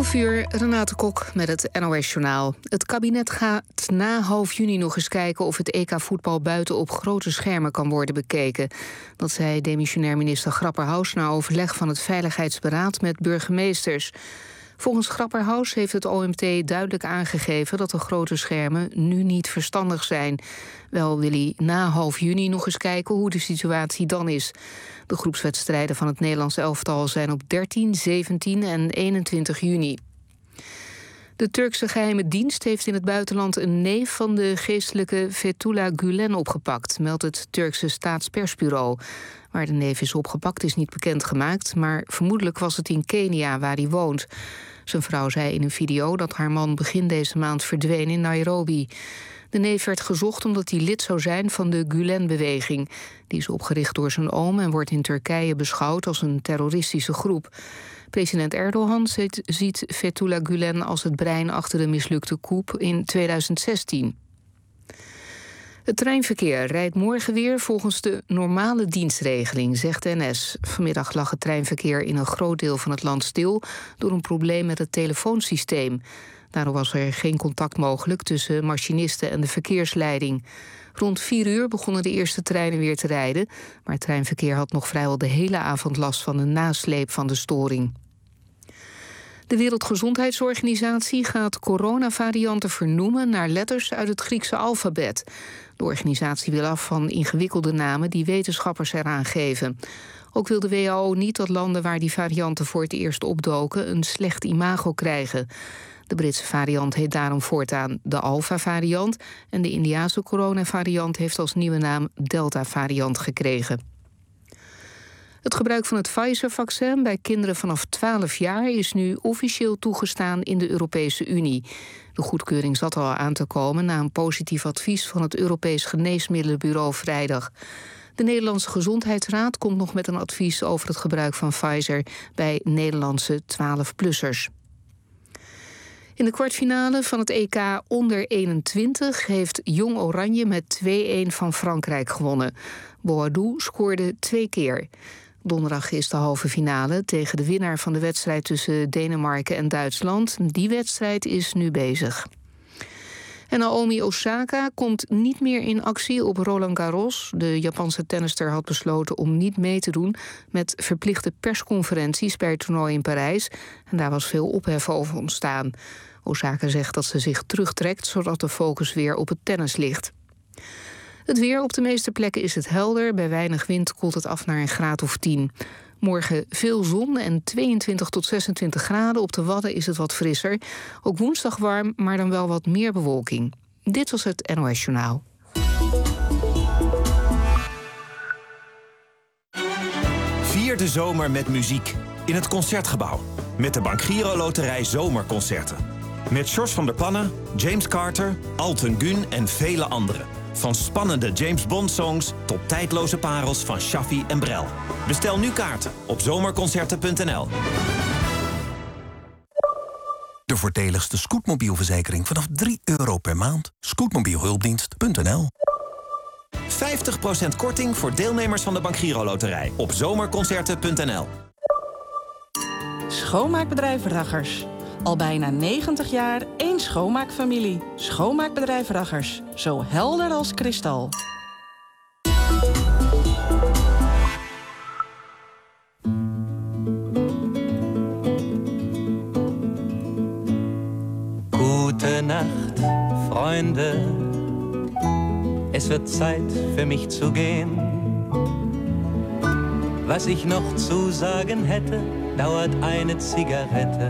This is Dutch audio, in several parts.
11:00, Renate Kok met het NOS-journaal. Het kabinet gaat na half juni nog eens kijken of het EK-voetbal buiten op grote schermen kan worden bekeken. Dat zei demissionair minister Grapperhaus na overleg van het Veiligheidsberaad met burgemeesters. Volgens Grapperhaus heeft het OMT duidelijk aangegeven dat de grote schermen nu niet verstandig zijn. Wel wil hij na half juni nog eens kijken hoe de situatie dan is. De groepswedstrijden van het Nederlands elftal zijn op 13, 17 en 21 juni. De Turkse geheime dienst heeft in het buitenland een neef van de geestelijke Fethullah Gülen opgepakt, meldt het Turkse staatspersbureau. Waar de neef is opgepakt is niet bekendgemaakt, maar vermoedelijk was het in Kenia waar hij woont. Zijn vrouw zei in een video dat haar man begin deze maand verdween in Nairobi. De neef werd gezocht omdat hij lid zou zijn van de Gülen-beweging. Die is opgericht door zijn oom en wordt in Turkije beschouwd als een terroristische groep. President Erdogan ziet Fethullah Gülen als het brein achter de mislukte coup in 2016. Het treinverkeer rijdt morgen weer volgens de normale dienstregeling, zegt de NS. Vanmiddag lag het treinverkeer in een groot deel van het land stil door een probleem met het telefoonsysteem. Daardoor was er geen contact mogelijk tussen machinisten en de verkeersleiding. Rond 4:00 begonnen de eerste treinen weer te rijden, maar het treinverkeer had nog vrijwel de hele avond last van de nasleep van de storing. De Wereldgezondheidsorganisatie gaat coronavarianten vernoemen naar letters uit het Griekse alfabet. De organisatie wil af van ingewikkelde namen die wetenschappers eraan geven. Ook wil de WHO niet dat landen waar die varianten voor het eerst opdoken een slecht imago krijgen. De Britse variant heet daarom voortaan de Alpha-variant en de Indiase coronavariant heeft als nieuwe naam Delta-variant gekregen. Het gebruik van het Pfizer-vaccin bij kinderen vanaf 12 jaar is nu officieel toegestaan in de Europese Unie. De goedkeuring zat al aan te komen na een positief advies van het Europees Geneesmiddelenbureau vrijdag. De Nederlandse Gezondheidsraad komt nog met een advies over het gebruik van Pfizer bij Nederlandse 12-plussers. In de kwartfinale van het EK onder 21 heeft Jong Oranje met 2-1 van Frankrijk gewonnen. Boadou scoorde 2 keer. Donderdag is de halve finale tegen de winnaar van de wedstrijd tussen Denemarken en Duitsland. Die wedstrijd is nu bezig. En Naomi Osaka komt niet meer in actie op Roland Garros. De Japanse tennister had besloten om niet mee te doen met verplichte persconferenties bij het toernooi in Parijs. En daar was veel ophef over ontstaan. Osaka zegt dat ze zich terugtrekt, zodat de focus weer op het tennis ligt. Het weer op de meeste plekken is het helder. Bij weinig wind koelt het af naar een graad of 10. Morgen veel zon en 22 tot 26 graden. Op de Wadden is het wat frisser. Ook woensdag warm, maar dan wel wat meer bewolking. Dit was het NOS Journaal. Vier de zomer met muziek in het Concertgebouw. Met de Bank Giro Loterij Zomerconcerten. Met Sjors van der Pannen, James Carter, Alten Gun en vele anderen. Van spannende James Bond-songs tot tijdloze parels van Shaffi en Brel. Bestel nu kaarten op zomerconcerten.nl. De voordeligste scootmobielverzekering vanaf €3 per maand. Scootmobielhulpdienst.nl. 50% korting voor deelnemers van de Bank Giro Loterij op zomerconcerten.nl. Schoonmaakbedrijf Raggers. Al bijna 90 jaar één schoonmaakfamilie. Schoonmaakbedrijf Raggers. Zo helder als kristal. Gute Nacht, Freunde. Es wird Zeit für mich zu gehen. Was ich noch zu sagen hätte, dauert eine Zigarette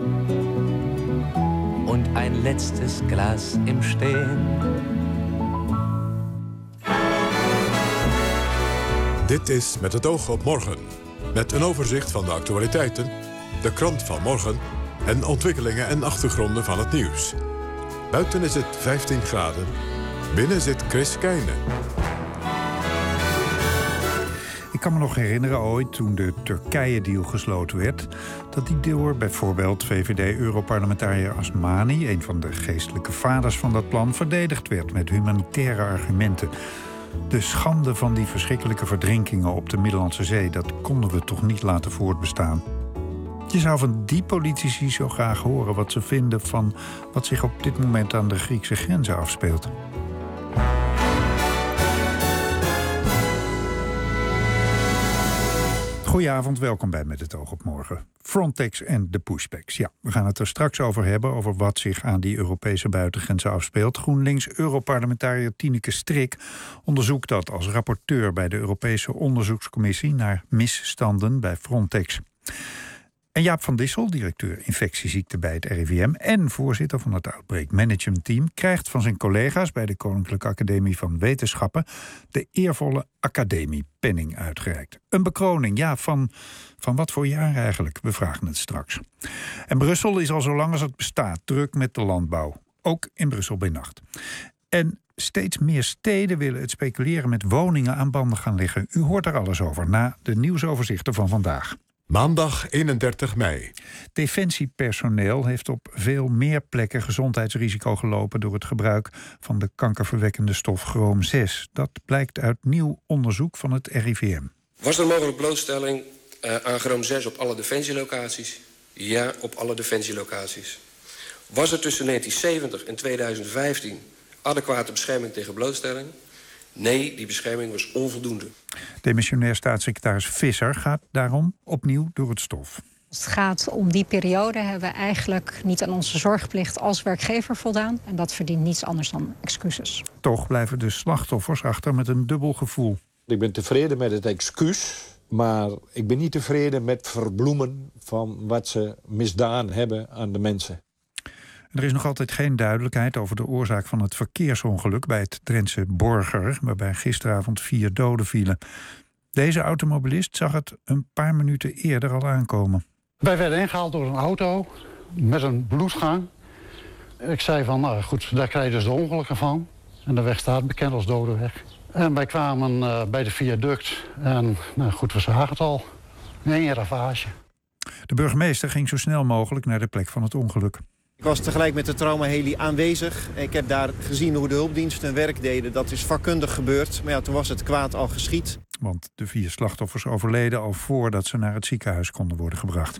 und ein letztes Glas im Stehen. Dit is Met het oog op morgen. Met een overzicht van de actualiteiten, de krant van morgen en ontwikkelingen en achtergronden van het nieuws. Buiten is het 15 graden. Binnen zit Chris Keijne. Ik kan me nog herinneren ooit, toen de Turkije-deal gesloten werd, dat die door bijvoorbeeld VVD-europarlementariër Asmani, een van de geestelijke vaders van dat plan, verdedigd werd met humanitaire argumenten. De schande van die verschrikkelijke verdrinkingen op de Middellandse Zee, dat konden we toch niet laten voortbestaan. Je zou van die politici zo graag horen wat ze vinden van wat zich op dit moment aan de Griekse grenzen afspeelt. Goedenavond, welkom bij Met het oog op morgen. Frontex en de pushbacks. Ja, we gaan het er straks over hebben, over wat zich aan die Europese buitengrenzen afspeelt. GroenLinks-Europarlementariër Tineke Strik onderzoekt dat als rapporteur bij de Europese Onderzoekscommissie naar misstanden bij Frontex. En Jaap van Dissel, directeur infectieziekten bij het RIVM en voorzitter van het Outbreak Management Team, krijgt van zijn collega's bij de Koninklijke Academie van Wetenschappen de eervolle academiepenning uitgereikt. Een bekroning, ja, van wat voor jaar eigenlijk? We vragen het straks. En Brussel is al zo lang als het bestaat druk met de landbouw. Ook in Brussel bij nacht. En steeds meer steden willen het speculeren met woningen aan banden gaan liggen. U hoort er alles over na de nieuwsoverzichten van vandaag. Maandag 31 mei. Defensiepersoneel heeft op veel meer plekken gezondheidsrisico gelopen door het gebruik van de kankerverwekkende stof chroom 6. Dat blijkt uit nieuw onderzoek van het RIVM. Was er mogelijk blootstelling aan chroom 6 op alle defensielocaties? Ja, op alle defensielocaties. Was er tussen 1970 en 2015 adequate bescherming tegen blootstelling? Nee, die bescherming was onvoldoende. Demissionair staatssecretaris Visser gaat daarom opnieuw door het stof. Als het gaat om die periode hebben we eigenlijk niet aan onze zorgplicht als werkgever voldaan. En dat verdient niets anders dan excuses. Toch blijven de slachtoffers achter met een dubbel gevoel. Ik ben tevreden met het excuus, maar ik ben niet tevreden met verbloemen van wat ze misdaan hebben aan de mensen. Er is nog altijd geen duidelijkheid over de oorzaak van het verkeersongeluk bij het Drentse Borger, waarbij gisteravond 4 doden vielen. Deze automobilist zag het een paar minuten eerder al aankomen. Wij werden ingehaald door een auto met een bloedgang. Ik zei van, nou goed, daar krijg je dus de ongelukken van. En de weg staat bekend als Dodeweg. En wij kwamen bij de viaduct en nou goed, we zagen het al. Een ravage. De burgemeester ging zo snel mogelijk naar de plek van het ongeluk. Ik was tegelijk met de traumaheli aanwezig. Ik heb daar gezien hoe de hulpdiensten hun werk deden. Dat is vakkundig gebeurd, maar ja, toen was het kwaad al geschied. Want de 4 slachtoffers overleden al voordat ze naar het ziekenhuis konden worden gebracht.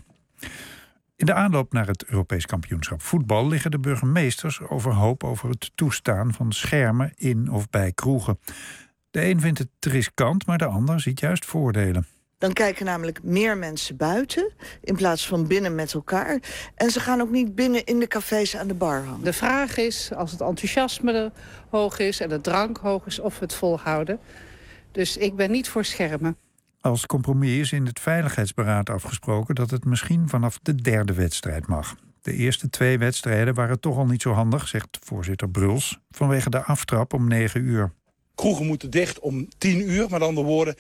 In de aanloop naar het Europees kampioenschap voetbal liggen de burgemeesters overhoop over het toestaan van schermen in of bij kroegen. De een vindt het riskant, maar de ander ziet juist voordelen. Dan kijken namelijk meer mensen buiten in plaats van binnen met elkaar. En ze gaan ook niet binnen in de cafés aan de bar hangen. De vraag is, als het enthousiasme hoog is en de drank hoog is, of we het volhouden. Dus ik ben niet voor schermen. Als compromis is in het Veiligheidsberaad afgesproken dat het misschien vanaf de 3e wedstrijd mag. De eerste 2 wedstrijden waren toch al niet zo handig, zegt voorzitter Bruls, vanwege de aftrap om 9 uur. Kroegen moeten dicht om 10 uur, met andere woorden,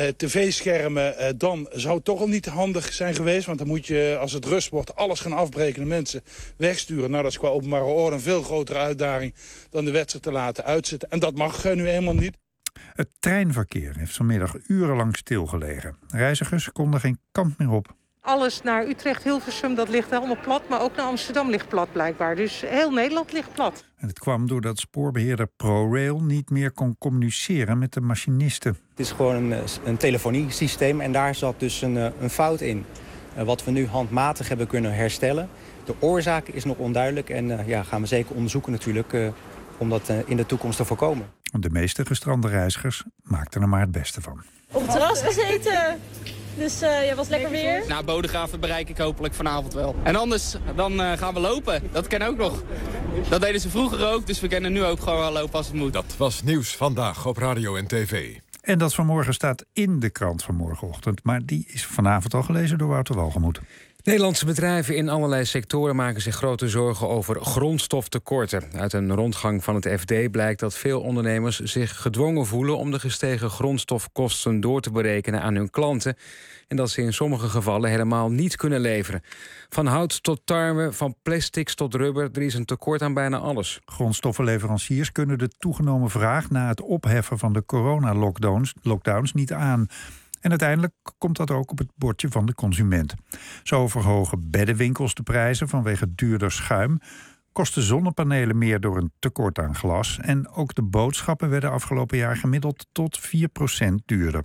tv-schermen, dan zou het toch al niet handig zijn geweest. Want dan moet je, als het rust wordt, alles gaan afbreken en mensen wegsturen. Nou, dat is qua openbare orde een veel grotere uitdaging dan de wedstrijd te laten uitzitten. En dat mag nu helemaal niet. Het treinverkeer heeft vanmiddag urenlang stilgelegen. Reizigers konden geen kant meer op. Alles naar Utrecht, Hilversum, dat ligt helemaal plat. Maar ook naar Amsterdam ligt plat blijkbaar. Dus heel Nederland ligt plat. En het kwam doordat spoorbeheerder ProRail niet meer kon communiceren met de machinisten. Het is gewoon een telefoniesysteem en daar zat dus een fout in. Wat we nu handmatig hebben kunnen herstellen. De oorzaak is nog onduidelijk en gaan we zeker onderzoeken natuurlijk om dat in de toekomst te voorkomen. De meeste gestrande reizigers maakten er maar het beste van. Op het terras gezeten. Dus was lekker weer. Nou, Bodegraven bereik ik hopelijk vanavond wel. En anders, dan gaan we lopen. Dat ken ook nog. Dat deden ze vroeger ook, dus we kunnen nu ook gewoon wel lopen als het moet. Dat was Nieuws Vandaag op radio en tv. En dat vanmorgen staat in de krant van morgenochtend. Maar die is vanavond al gelezen door Wouter Walgemoed. Nederlandse bedrijven in allerlei sectoren maken zich grote zorgen over grondstoftekorten. Uit een rondgang van het FD blijkt dat veel ondernemers zich gedwongen voelen om de gestegen grondstofkosten door te berekenen aan hun klanten. En dat ze in sommige gevallen helemaal niet kunnen leveren. Van hout tot tarwe, van plastics tot rubber, er is een tekort aan bijna alles. Grondstoffenleveranciers kunnen de toegenomen vraag na het opheffen van de coronalockdowns niet aan. En uiteindelijk komt dat ook op het bordje van de consument. Zo verhogen beddenwinkels de prijzen vanwege duurder schuim. Kosten zonnepanelen meer door een tekort aan glas. En ook de boodschappen werden afgelopen jaar gemiddeld tot 4% duurder.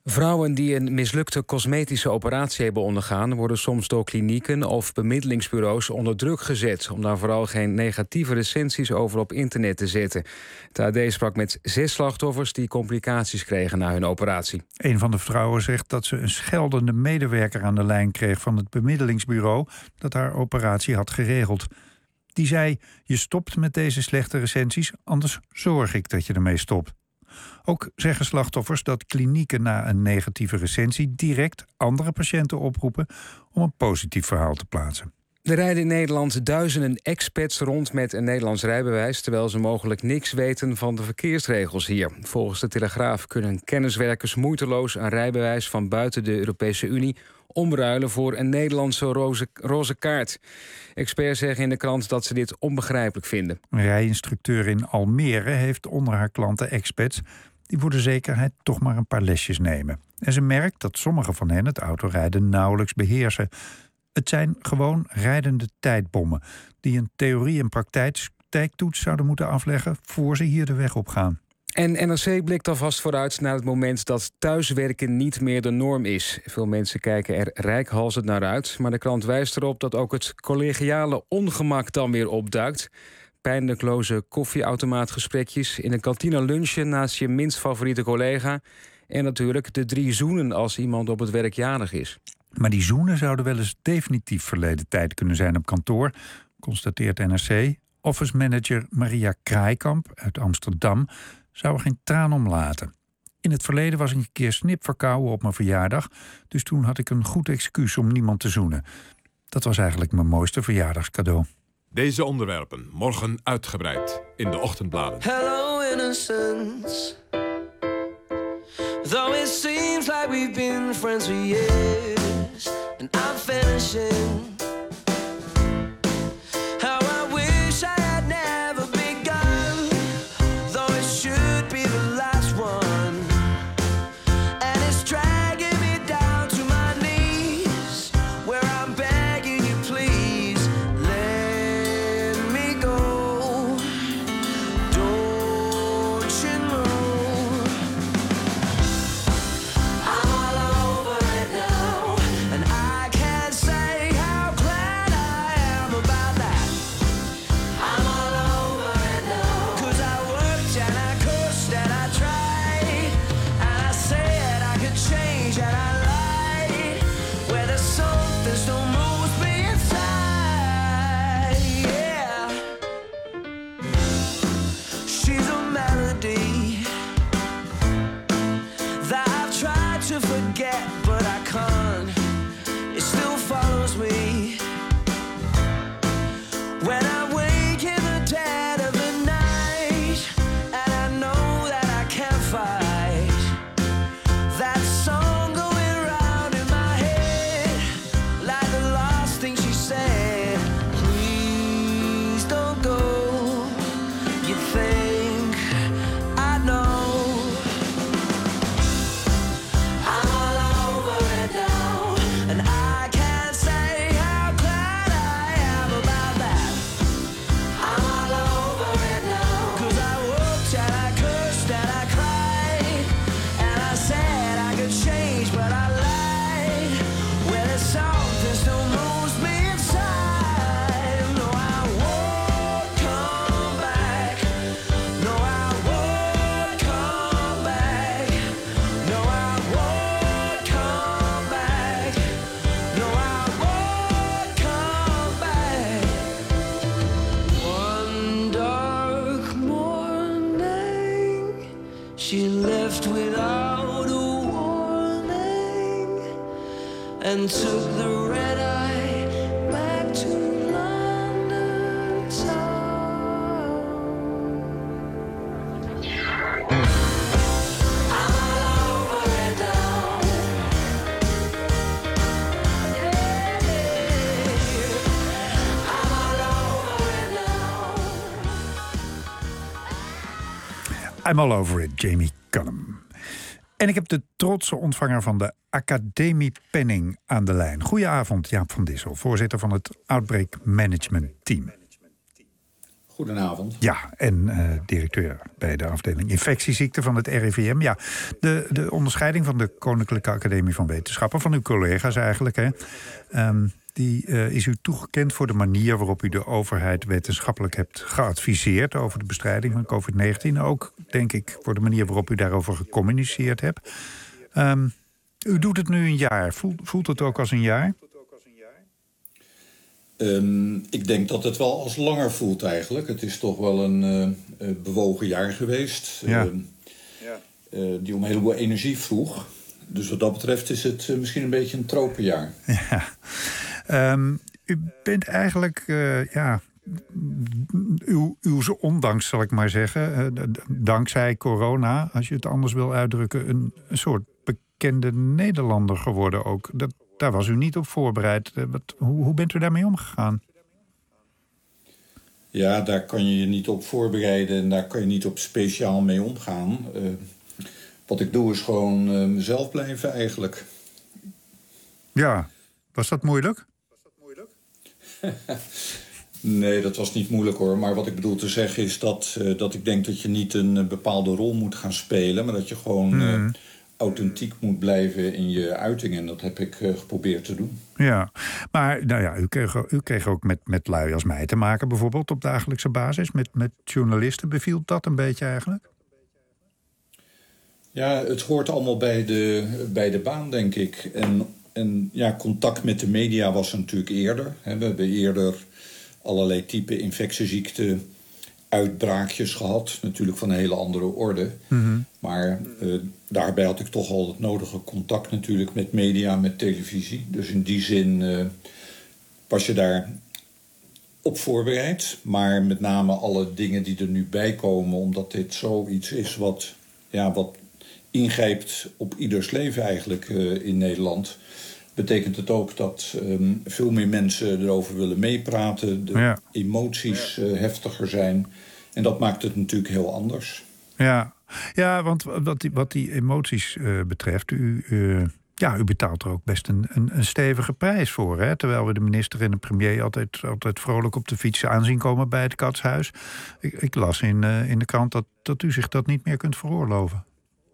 Vrouwen die een mislukte cosmetische operatie hebben ondergaan, worden soms door klinieken of bemiddelingsbureaus onder druk gezet om daar vooral geen negatieve recensies over op internet te zetten. Het AD sprak met 6 slachtoffers die complicaties kregen na hun operatie. Een van de vrouwen zegt dat ze een scheldende medewerker aan de lijn kreeg van het bemiddelingsbureau dat haar operatie had geregeld. Die zei: je stopt met deze slechte recensies, anders zorg ik dat je ermee stopt. Ook zeggen slachtoffers dat klinieken na een negatieve recensie direct andere patiënten oproepen om een positief verhaal te plaatsen. Er rijden in Nederland duizenden expats rond met een Nederlands rijbewijs, terwijl ze mogelijk niks weten van de verkeersregels hier. Volgens de Telegraaf kunnen kenniswerkers moeiteloos een rijbewijs van buiten de Europese Unie omruilen voor een Nederlandse roze kaart. Experts zeggen in de krant dat ze dit onbegrijpelijk vinden. Een rijinstructeur in Almere heeft onder haar klanten expats die voor de zekerheid toch maar een paar lesjes nemen. En ze merkt dat sommige van hen het autorijden nauwelijks beheersen. Het zijn gewoon rijdende tijdbommen die een theorie- en praktijktoets zouden moeten afleggen voor ze hier de weg op gaan. En NRC blikt alvast vooruit naar het moment dat thuiswerken niet meer de norm is. Veel mensen kijken er reikhalzend naar uit, maar de krant wijst erop dat ook het collegiale ongemak dan weer opduikt. Pijnlijkloze koffieautomaatgesprekjes, in een kantine lunchen naast je minst favoriete collega en natuurlijk de 3 zoenen als iemand op het werk jarig is. Maar die zoenen zouden wel eens definitief verleden tijd kunnen zijn op kantoor, constateert NRC. Office manager Maria Kraaikamp uit Amsterdam zou er geen traan om laten. In het verleden was ik een keer snipverkouden op mijn verjaardag, dus toen had ik een goed excuus om niemand te zoenen. Dat was eigenlijk mijn mooiste verjaardagscadeau. Deze onderwerpen morgen uitgebreid in de ochtendbladen. Hello innocence. Though it seems like we've been friends for years, and I'm finishing. How I wish I had never begun, though it should be the last one. And it's dragging me down to my knees, where I'm begging you please, let me go. Don't you know? But I can't, it still follows me when I wake in the dead of the night, and I know that I can't fight that song going round in my head, like the last thing she said. Please don't go, you think I know. She left without a warning and took the red eye back to London town. I'm all over it now. I'm all over it now. I'm all over it, Jamie Cullum. En ik heb de trotse ontvanger van de Academie Penning aan de lijn. Goedenavond, Jaap van Dissel, voorzitter van het Outbreak Management Team. Goedenavond. Ja, en directeur bij de afdeling infectieziekten van het RIVM. Ja, de onderscheiding van de Koninklijke Academie van Wetenschappen, van uw collega's eigenlijk, hè, die is u toegekend voor de manier waarop u de overheid wetenschappelijk hebt geadviseerd over de bestrijding van COVID-19. Ook, denk ik, voor de manier waarop u daarover gecommuniceerd hebt. U doet het nu een jaar. Voelt het ook als een jaar? Ik denk dat het wel als langer voelt eigenlijk. Het is toch wel een bewogen jaar geweest. Ja. Die om een heleboel energie vroeg. Dus wat dat betreft is het misschien een beetje een tropenjaar. Ja. U bent eigenlijk, uw ondanks zal ik maar zeggen, dankzij corona, als je het anders wil uitdrukken, een soort bekende Nederlander geworden ook. Daar was u niet op voorbereid. Hoe bent u daarmee omgegaan? Ja, daar kan je je niet op voorbereiden en daar kan je niet op speciaal mee omgaan. Wat ik doe is gewoon mezelf blijven eigenlijk. Ja, was dat moeilijk? Nee, dat was niet moeilijk hoor. Maar wat ik bedoel te zeggen is dat ik denk dat je niet een bepaalde rol moet gaan spelen, maar dat je gewoon authentiek moet blijven in je uiting. En dat heb ik geprobeerd te doen. Ja, maar nou ja, u kreeg ook met lui als mij te maken, bijvoorbeeld op dagelijkse basis, met journalisten. Beviel dat een beetje eigenlijk? Ja, het hoort allemaal bij de baan, denk ik. En ja, contact met de media was natuurlijk eerder. We hebben eerder allerlei type infectieziekten uitbraakjes gehad. Natuurlijk van een hele andere orde. Mm-hmm. Maar daarbij had ik toch al het nodige contact natuurlijk met media, met televisie. Dus in die zin was je daar op voorbereid. Maar met name alle dingen die er nu bij komen, omdat dit zoiets is wat ingrijpt op ieders leven eigenlijk in Nederland, betekent het ook dat veel meer mensen erover willen meepraten. De emoties heftiger zijn. En dat maakt het natuurlijk heel anders. Ja, want wat die emoties betreft, u betaalt er ook best een stevige prijs voor. Hè? Terwijl we de minister en de premier altijd vrolijk op de fiets aanzien komen bij het Katshuis. Ik las in de krant dat u zich dat niet meer kunt veroorloven.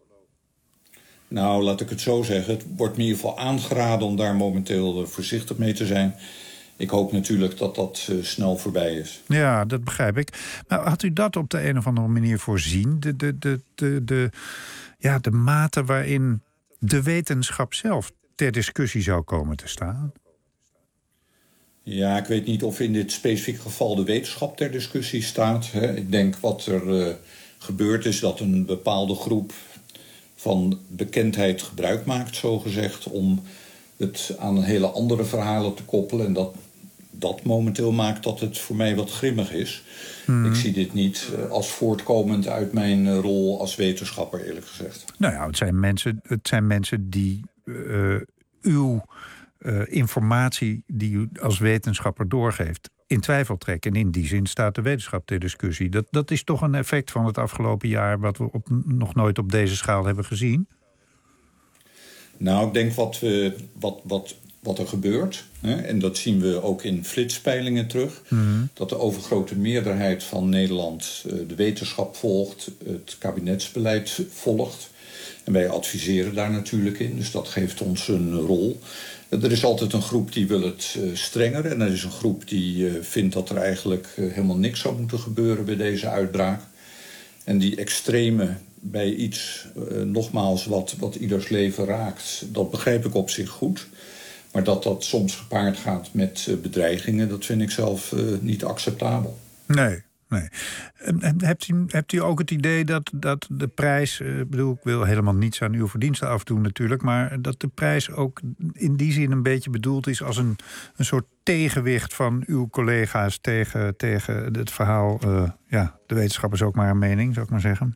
Nou, laat ik het zo zeggen. Het wordt me in ieder geval aangeraden om daar momenteel voorzichtig mee te zijn. Ik hoop natuurlijk dat dat snel voorbij is. Ja, dat begrijp ik. Maar had u dat op de een of andere manier voorzien? De mate waarin de wetenschap zelf ter discussie zou komen te staan? Ja, ik weet niet of in dit specifieke geval de wetenschap ter discussie staat. Ik denk wat er gebeurd is dat een bepaalde groep van bekendheid gebruik maakt, zogezegd, om het aan hele andere verhalen te koppelen. En dat momenteel maakt dat het voor mij wat grimmig is. Ik zie dit niet als voortkomend uit mijn rol als wetenschapper, eerlijk gezegd. Nou ja, het zijn mensen die uw informatie die u als wetenschapper doorgeeft in twijfel trekken. En in die zin staat de wetenschap ter discussie. Dat is toch een effect van het afgelopen jaar wat we nog nooit op deze schaal hebben gezien? Nou, ik denk wat er gebeurt, en dat zien we ook in flitspeilingen terug, dat de overgrote meerderheid van Nederland de wetenschap volgt, het kabinetsbeleid volgt. En wij adviseren daar natuurlijk in, dus dat geeft ons een rol. Er is altijd een groep die wil het strenger en er is een groep die vindt dat er eigenlijk helemaal niks zou moeten gebeuren bij deze uitbraak. En die extreme bij iets, nogmaals, wat ieders leven raakt, dat begrijp ik op zich goed. Maar dat soms gepaard gaat met bedreigingen, dat vind ik zelf niet acceptabel. Nee. Hebt u ook het idee dat de prijs, ik wil helemaal niets aan uw verdiensten afdoen natuurlijk, maar dat de prijs ook in die zin een beetje bedoeld is als een soort tegenwicht van uw collega's tegen het verhaal, de wetenschap is ook maar een mening, zou ik maar zeggen?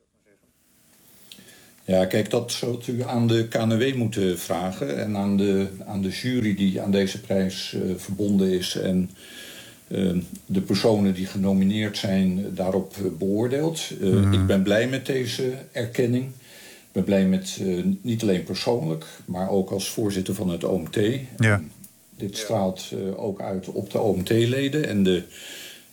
Ja, kijk, dat zult u aan de KNW moeten vragen en aan de jury die aan deze prijs verbonden is en de personen die genomineerd zijn daarop beoordeeld. Ik ben blij met deze erkenning. Ik ben blij met, niet alleen persoonlijk, maar ook als voorzitter van het OMT. Ja. Dit straalt ook uit op de OMT-leden en de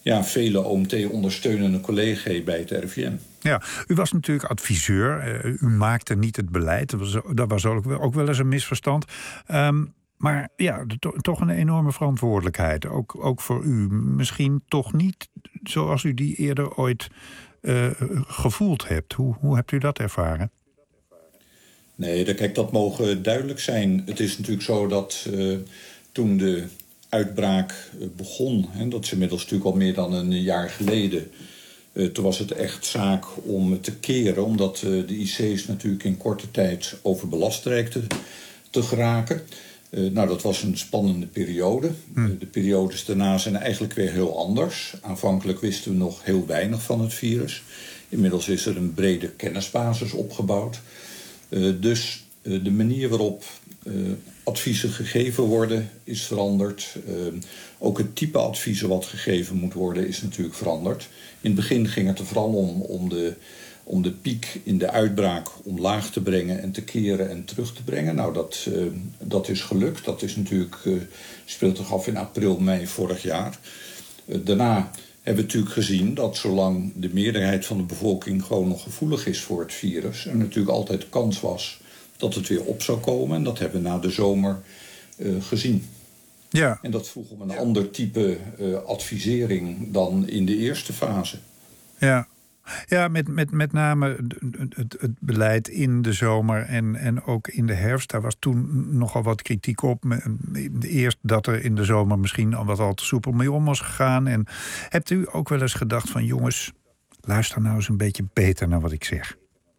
vele OMT-ondersteunende collega's bij het RIVM. Ja, u was natuurlijk adviseur. U maakte niet het beleid. Dat was ook wel eens een misverstand. Maar ja, toch een enorme verantwoordelijkheid. Ook voor u. Misschien toch niet zoals u die eerder ooit gevoeld hebt. Hoe hebt u dat ervaren? Nee, kijk, dat mogen duidelijk zijn. Het is natuurlijk zo dat toen de uitbraak begon... dat is inmiddels natuurlijk al meer dan een jaar geleden... toen was het echt zaak om te keren... omdat de IC's natuurlijk in korte tijd overbelast dreigden te geraken. Dat was een spannende periode. De periodes daarna zijn eigenlijk weer heel anders. Aanvankelijk wisten we nog heel weinig van het virus. Inmiddels is er een brede kennisbasis opgebouwd. Dus de manier waarop adviezen gegeven worden is veranderd. Ook het type adviezen wat gegeven moet worden is natuurlijk veranderd. In het begin ging het er vooral om de piek in de uitbraak omlaag te brengen en te keren en terug te brengen. Nou, dat is gelukt. Dat is natuurlijk, speelt zich af in april, mei vorig jaar. Daarna hebben we natuurlijk gezien dat zolang de meerderheid van de bevolking gewoon nog gevoelig is voor het virus, er natuurlijk altijd de kans was dat het weer op zou komen. En dat hebben we na de zomer gezien. Ja. En dat vroeg om een ander type advisering dan in de eerste fase. Ja, met name het beleid in de zomer en ook in de herfst. Daar was toen nogal wat kritiek op. Eerst dat er in de zomer misschien al wat al te soepel mee om was gegaan. En hebt u ook wel eens gedacht van jongens, luister nou eens een beetje beter naar wat ik zeg?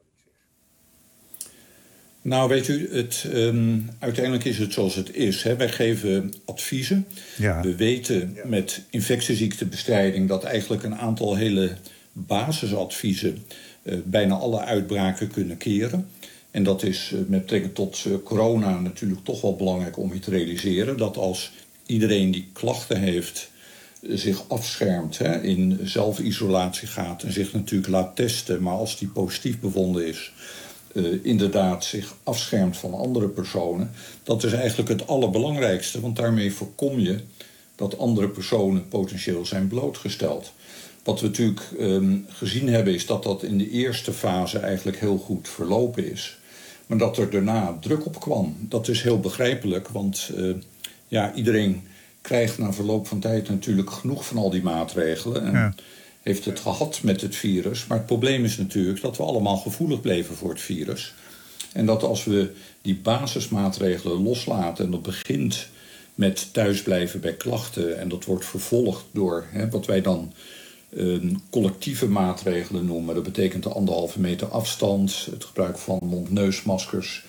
Nou, weet u, uiteindelijk is het zoals het is. Wij geven adviezen. Ja. We weten met infectieziektebestrijding dat eigenlijk een aantal hele basisadviezen bijna alle uitbraken kunnen keren. En dat is met betrekking tot corona natuurlijk toch wel belangrijk om je te realiseren. Dat als iedereen die klachten heeft zich afschermt, in zelfisolatie gaat en zich natuurlijk laat testen, maar als die positief bevonden is, inderdaad zich afschermt van andere personen. Dat is eigenlijk het allerbelangrijkste, want daarmee voorkom je dat andere personen potentieel zijn blootgesteld. Wat we natuurlijk gezien hebben is dat in de eerste fase eigenlijk heel goed verlopen is. Maar dat er daarna druk op kwam. Dat is heel begrijpelijk, want iedereen krijgt na verloop van tijd natuurlijk genoeg van al die maatregelen. En heeft het gehad met het virus. Maar het probleem is natuurlijk dat we allemaal gevoelig bleven voor het virus. En dat als we die basismaatregelen loslaten en dat begint met thuisblijven bij klachten en dat wordt vervolgd door wat wij dan collectieve maatregelen noemen. Dat betekent de 1,5 meter afstand, het gebruik van mond-neusmaskers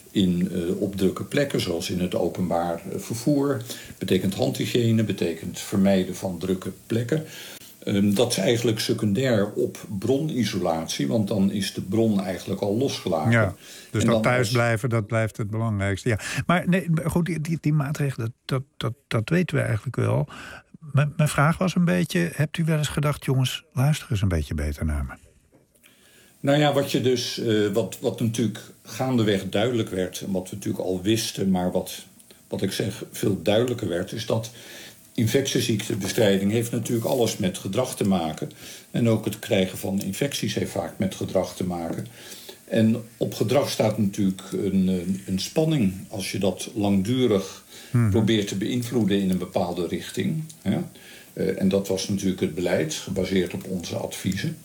op drukke plekken, zoals in het openbaar vervoer. Betekent handhygiëne, betekent vermijden van drukke plekken. Dat is eigenlijk secundair op bronisolatie, want dan is de bron eigenlijk al losgelaten. Ja, dus dat thuisblijven, dat blijft het belangrijkste. Ja. Maar nee, goed, die maatregelen, dat weten we eigenlijk wel. Mijn vraag was een beetje, hebt u wel eens gedacht, jongens, luister eens een beetje beter naar me? Nou ja, wat je dus, wat natuurlijk gaandeweg duidelijk werd, en wat we natuurlijk al wisten, maar wat ik zeg veel duidelijker werd, is dat infectieziektebestrijding heeft natuurlijk alles met gedrag te maken. En ook het krijgen van infecties heeft vaak met gedrag te maken. En op gedrag staat natuurlijk een spanning. Als je dat langdurig probeert te beïnvloeden in een bepaalde richting. En dat was natuurlijk het beleid, gebaseerd op onze adviezen.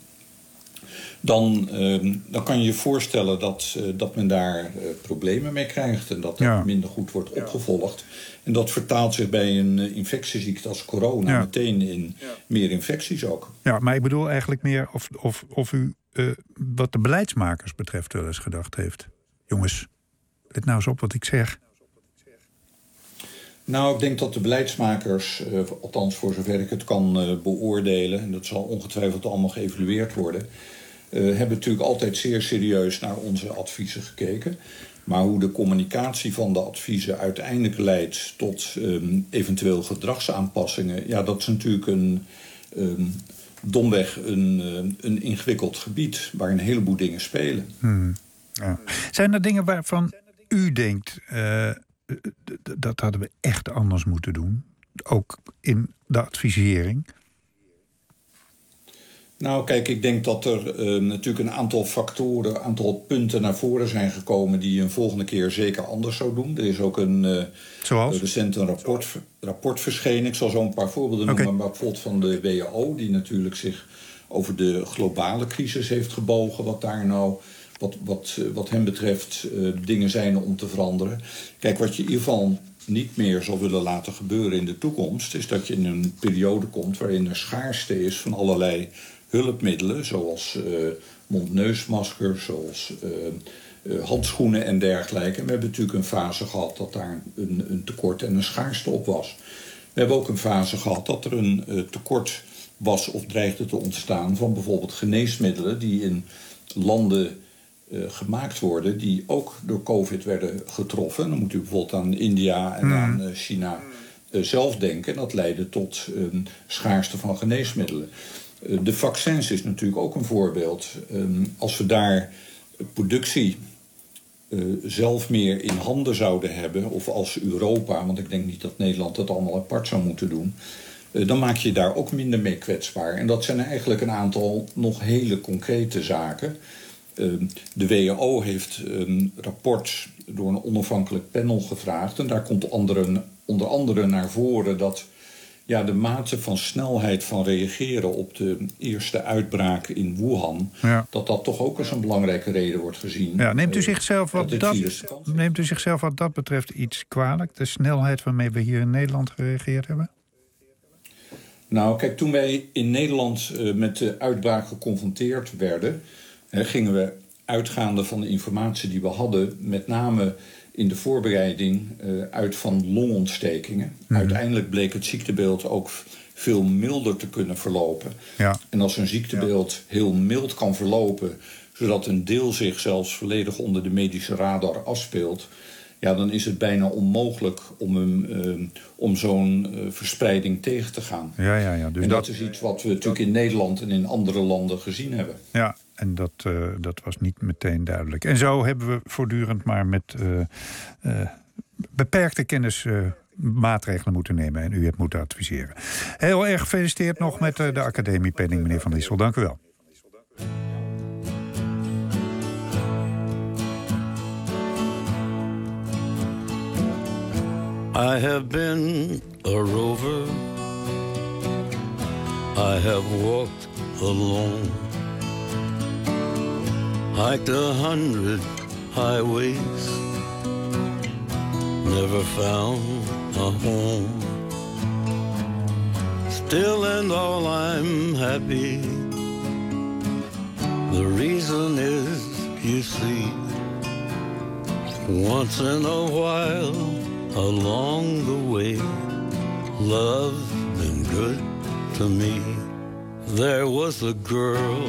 Dan kan je je voorstellen dat men daar problemen mee krijgt en dat dat minder goed wordt opgevolgd. En dat vertaalt zich bij een infectieziekte als corona meteen in meer infecties ook. Ja, maar ik bedoel eigenlijk meer of u wat de beleidsmakers betreft wel eens gedacht heeft. Jongens, let nou eens op wat ik zeg. Nou, ik denk dat de beleidsmakers, althans voor zover ik het kan beoordelen, en dat zal ongetwijfeld allemaal geëvalueerd worden, hebben natuurlijk altijd zeer serieus naar onze adviezen gekeken. Maar hoe de communicatie van de adviezen uiteindelijk leidt tot eventueel gedragsaanpassingen, ja, dat is natuurlijk domweg een ingewikkeld gebied waar een heleboel dingen spelen. Ja. Zijn er dingen waarvan u denkt, dat hadden we echt anders moeten doen? Ook in de advisering? Nou, kijk, ik denk dat er natuurlijk een aantal factoren, een aantal punten naar voren zijn gekomen die je een volgende keer zeker anders zou doen. Er is ook recent een rapport verschenen. Ik zal zo een paar voorbeelden noemen, maar bijvoorbeeld van de WHO, die natuurlijk zich over de globale crisis heeft gebogen. Wat daar nou, wat hem betreft, dingen zijn om te veranderen. Kijk, wat je in ieder geval niet meer zal willen laten gebeuren in de toekomst, is dat je in een periode komt waarin er schaarste is van allerlei hulpmiddelen, zoals mond-neusmaskers, zoals handschoenen en dergelijke. En we hebben natuurlijk een fase gehad dat daar een tekort en een schaarste op was. We hebben ook een fase gehad dat er een tekort was of dreigde te ontstaan van bijvoorbeeld geneesmiddelen die in landen gemaakt worden die ook door COVID werden getroffen. Dan moet u bijvoorbeeld aan India en aan China zelf denken. Dat leidde tot schaarste van geneesmiddelen. De vaccins is natuurlijk ook een voorbeeld. Als we daar productie zelf meer in handen zouden hebben, of als Europa, want ik denk niet dat Nederland dat allemaal apart zou moeten doen, dan maak je daar ook minder mee kwetsbaar. En dat zijn eigenlijk een aantal nog hele concrete zaken. De WHO heeft een rapport door een onafhankelijk panel gevraagd. En daar komt onder andere naar voren dat de mate van snelheid van reageren op de eerste uitbraak in Wuhan, dat toch ook als een belangrijke reden wordt gezien. Ja, neemt u zichzelf wat dat betreft iets kwalijk? De snelheid waarmee we hier in Nederland gereageerd hebben? Nou, kijk, toen wij in Nederland met de uitbraak geconfronteerd werden, gingen we uitgaande van de informatie die we hadden, met name in de voorbereiding uit van longontstekingen. Uiteindelijk bleek het ziektebeeld ook veel milder te kunnen verlopen. Ja. En als een ziektebeeld heel mild kan verlopen, zodat een deel zich zelfs volledig onder de medische radar afspeelt, dan is het bijna onmogelijk om zo'n verspreiding tegen te gaan. Dus en dat is iets wat we natuurlijk in Nederland en in andere landen gezien hebben. Ja, en dat was niet meteen duidelijk. En zo hebben we voortdurend maar met beperkte kennis maatregelen moeten nemen. En u hebt moeten adviseren. Heel erg gefeliciteerd nog met de Academie Penning, meneer Van Dissel. Dank u wel. I have been a rover. I have walked alone. Hiked 100 highways. Never found a home. Still and all I'm happy. The reason is, you see, once in a while along the way, love's been good to me. There was a girl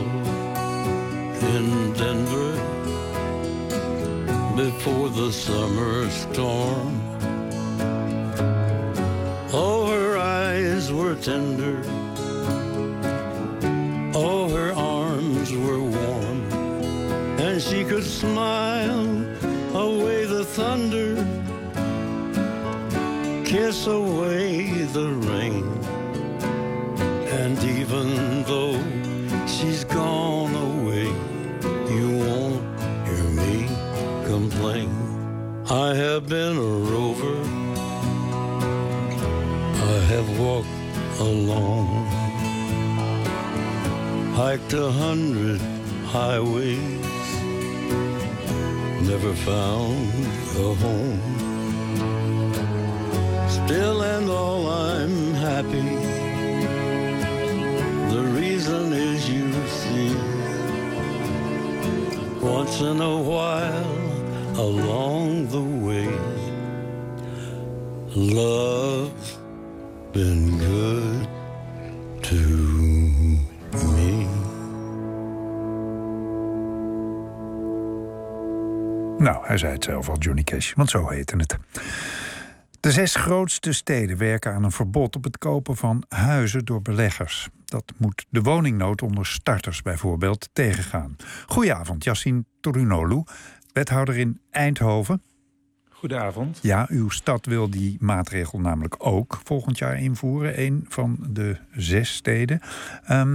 in Denver before the summer storm. Oh, her eyes were tender. Oh, her arms were warm. And she could smile away the thunder, kiss away the rain. And even though she's gone away, you won't hear me complain. I have been a rover. I have walked alone. Hiked 100 highways. Never found a home. Still and all I'm happy. The reason is, you see, once in a while along the way, love's been good to me. Nou, hij zei het zelf al, Johnny Cash, want zo heette het. De 6 grootste steden werken aan een verbod op het kopen van huizen door beleggers. Dat moet de woningnood onder starters bijvoorbeeld tegengaan. Goedenavond, Yassine Tourunolu, wethouder in Eindhoven. Goedenavond. Ja, uw stad wil die maatregel namelijk ook volgend jaar invoeren. Een van de 6 steden.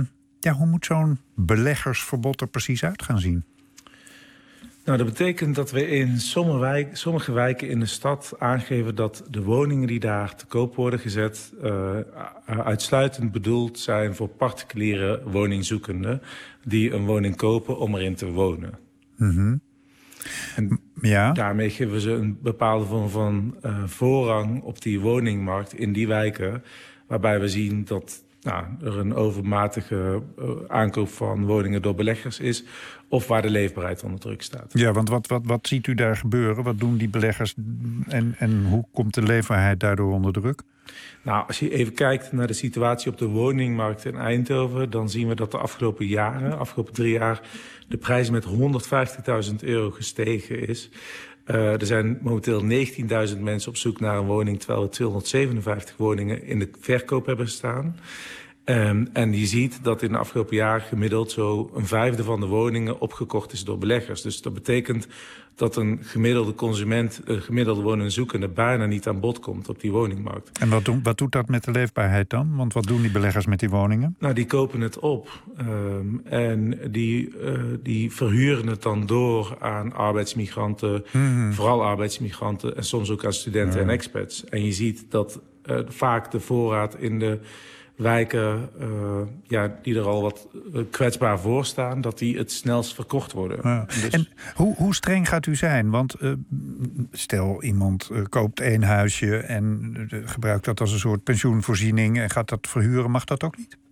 hoe moet zo'n beleggersverbod er precies uit gaan zien? Nou, dat betekent dat we in sommige wijken in de stad aangeven dat de woningen die daar te koop worden gezet uitsluitend bedoeld zijn voor particuliere woningzoekenden die een woning kopen om erin te wonen. Mm-hmm. En daarmee geven we ze een bepaalde vorm van voorrang op die woningmarkt in die wijken, waarbij we zien dat er een overmatige aankoop van woningen door beleggers is, of waar de leefbaarheid onder druk staat. Ja, want wat ziet u daar gebeuren? Wat doen die beleggers en hoe komt de leefbaarheid daardoor onder druk? Nou, als je even kijkt naar de situatie op de woningmarkt in Eindhoven, dan zien we dat de afgelopen 3 jaar, de prijs met €150.000 gestegen is. Er zijn momenteel 19.000 mensen op zoek naar een woning, terwijl we 257 woningen in de verkoop hebben staan. En je ziet dat in de afgelopen jaar gemiddeld zo 1/5 van de woningen opgekocht is door beleggers. Dus dat betekent dat een gemiddelde consument, een gemiddelde woningzoekende, bijna niet aan bod komt op die woningmarkt. En wat doet dat met de leefbaarheid dan? Want wat doen die beleggers met die woningen? Nou, die kopen het op en die verhuren het dan door aan arbeidsmigranten, vooral arbeidsmigranten en soms ook aan studenten en expats. En je ziet dat vaak de voorraad in de wijken die er al wat kwetsbaar voor staan, dat die het snelst verkocht worden. Ja. Dus... En hoe streng gaat u zijn? Want stel iemand koopt 1 huisje en gebruikt dat als een soort pensioenvoorziening en gaat dat verhuren, mag dat ook niet?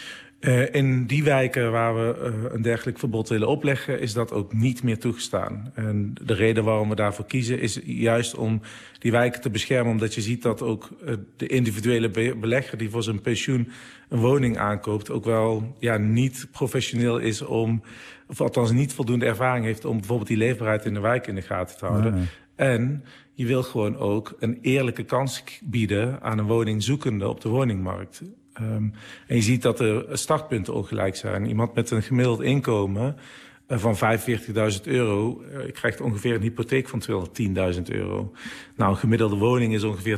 In die wijken waar we een dergelijk verbod willen opleggen, is dat ook niet meer toegestaan. En de reden waarom we daarvoor kiezen is juist om die wijken te beschermen, omdat je ziet dat ook de individuele belegger die voor zijn pensioen een woning aankoopt, ook wel niet professioneel is om, of althans niet voldoende ervaring heeft om bijvoorbeeld die leefbaarheid in de wijk in de gaten te houden. Nee. En je wil gewoon ook een eerlijke kans bieden aan een woningzoekende op de woningmarkt. En je ziet dat de startpunten ongelijk zijn. Iemand met een gemiddeld inkomen van €45.000 krijgt ongeveer een hypotheek van €210.000. Nou, een gemiddelde woning is ongeveer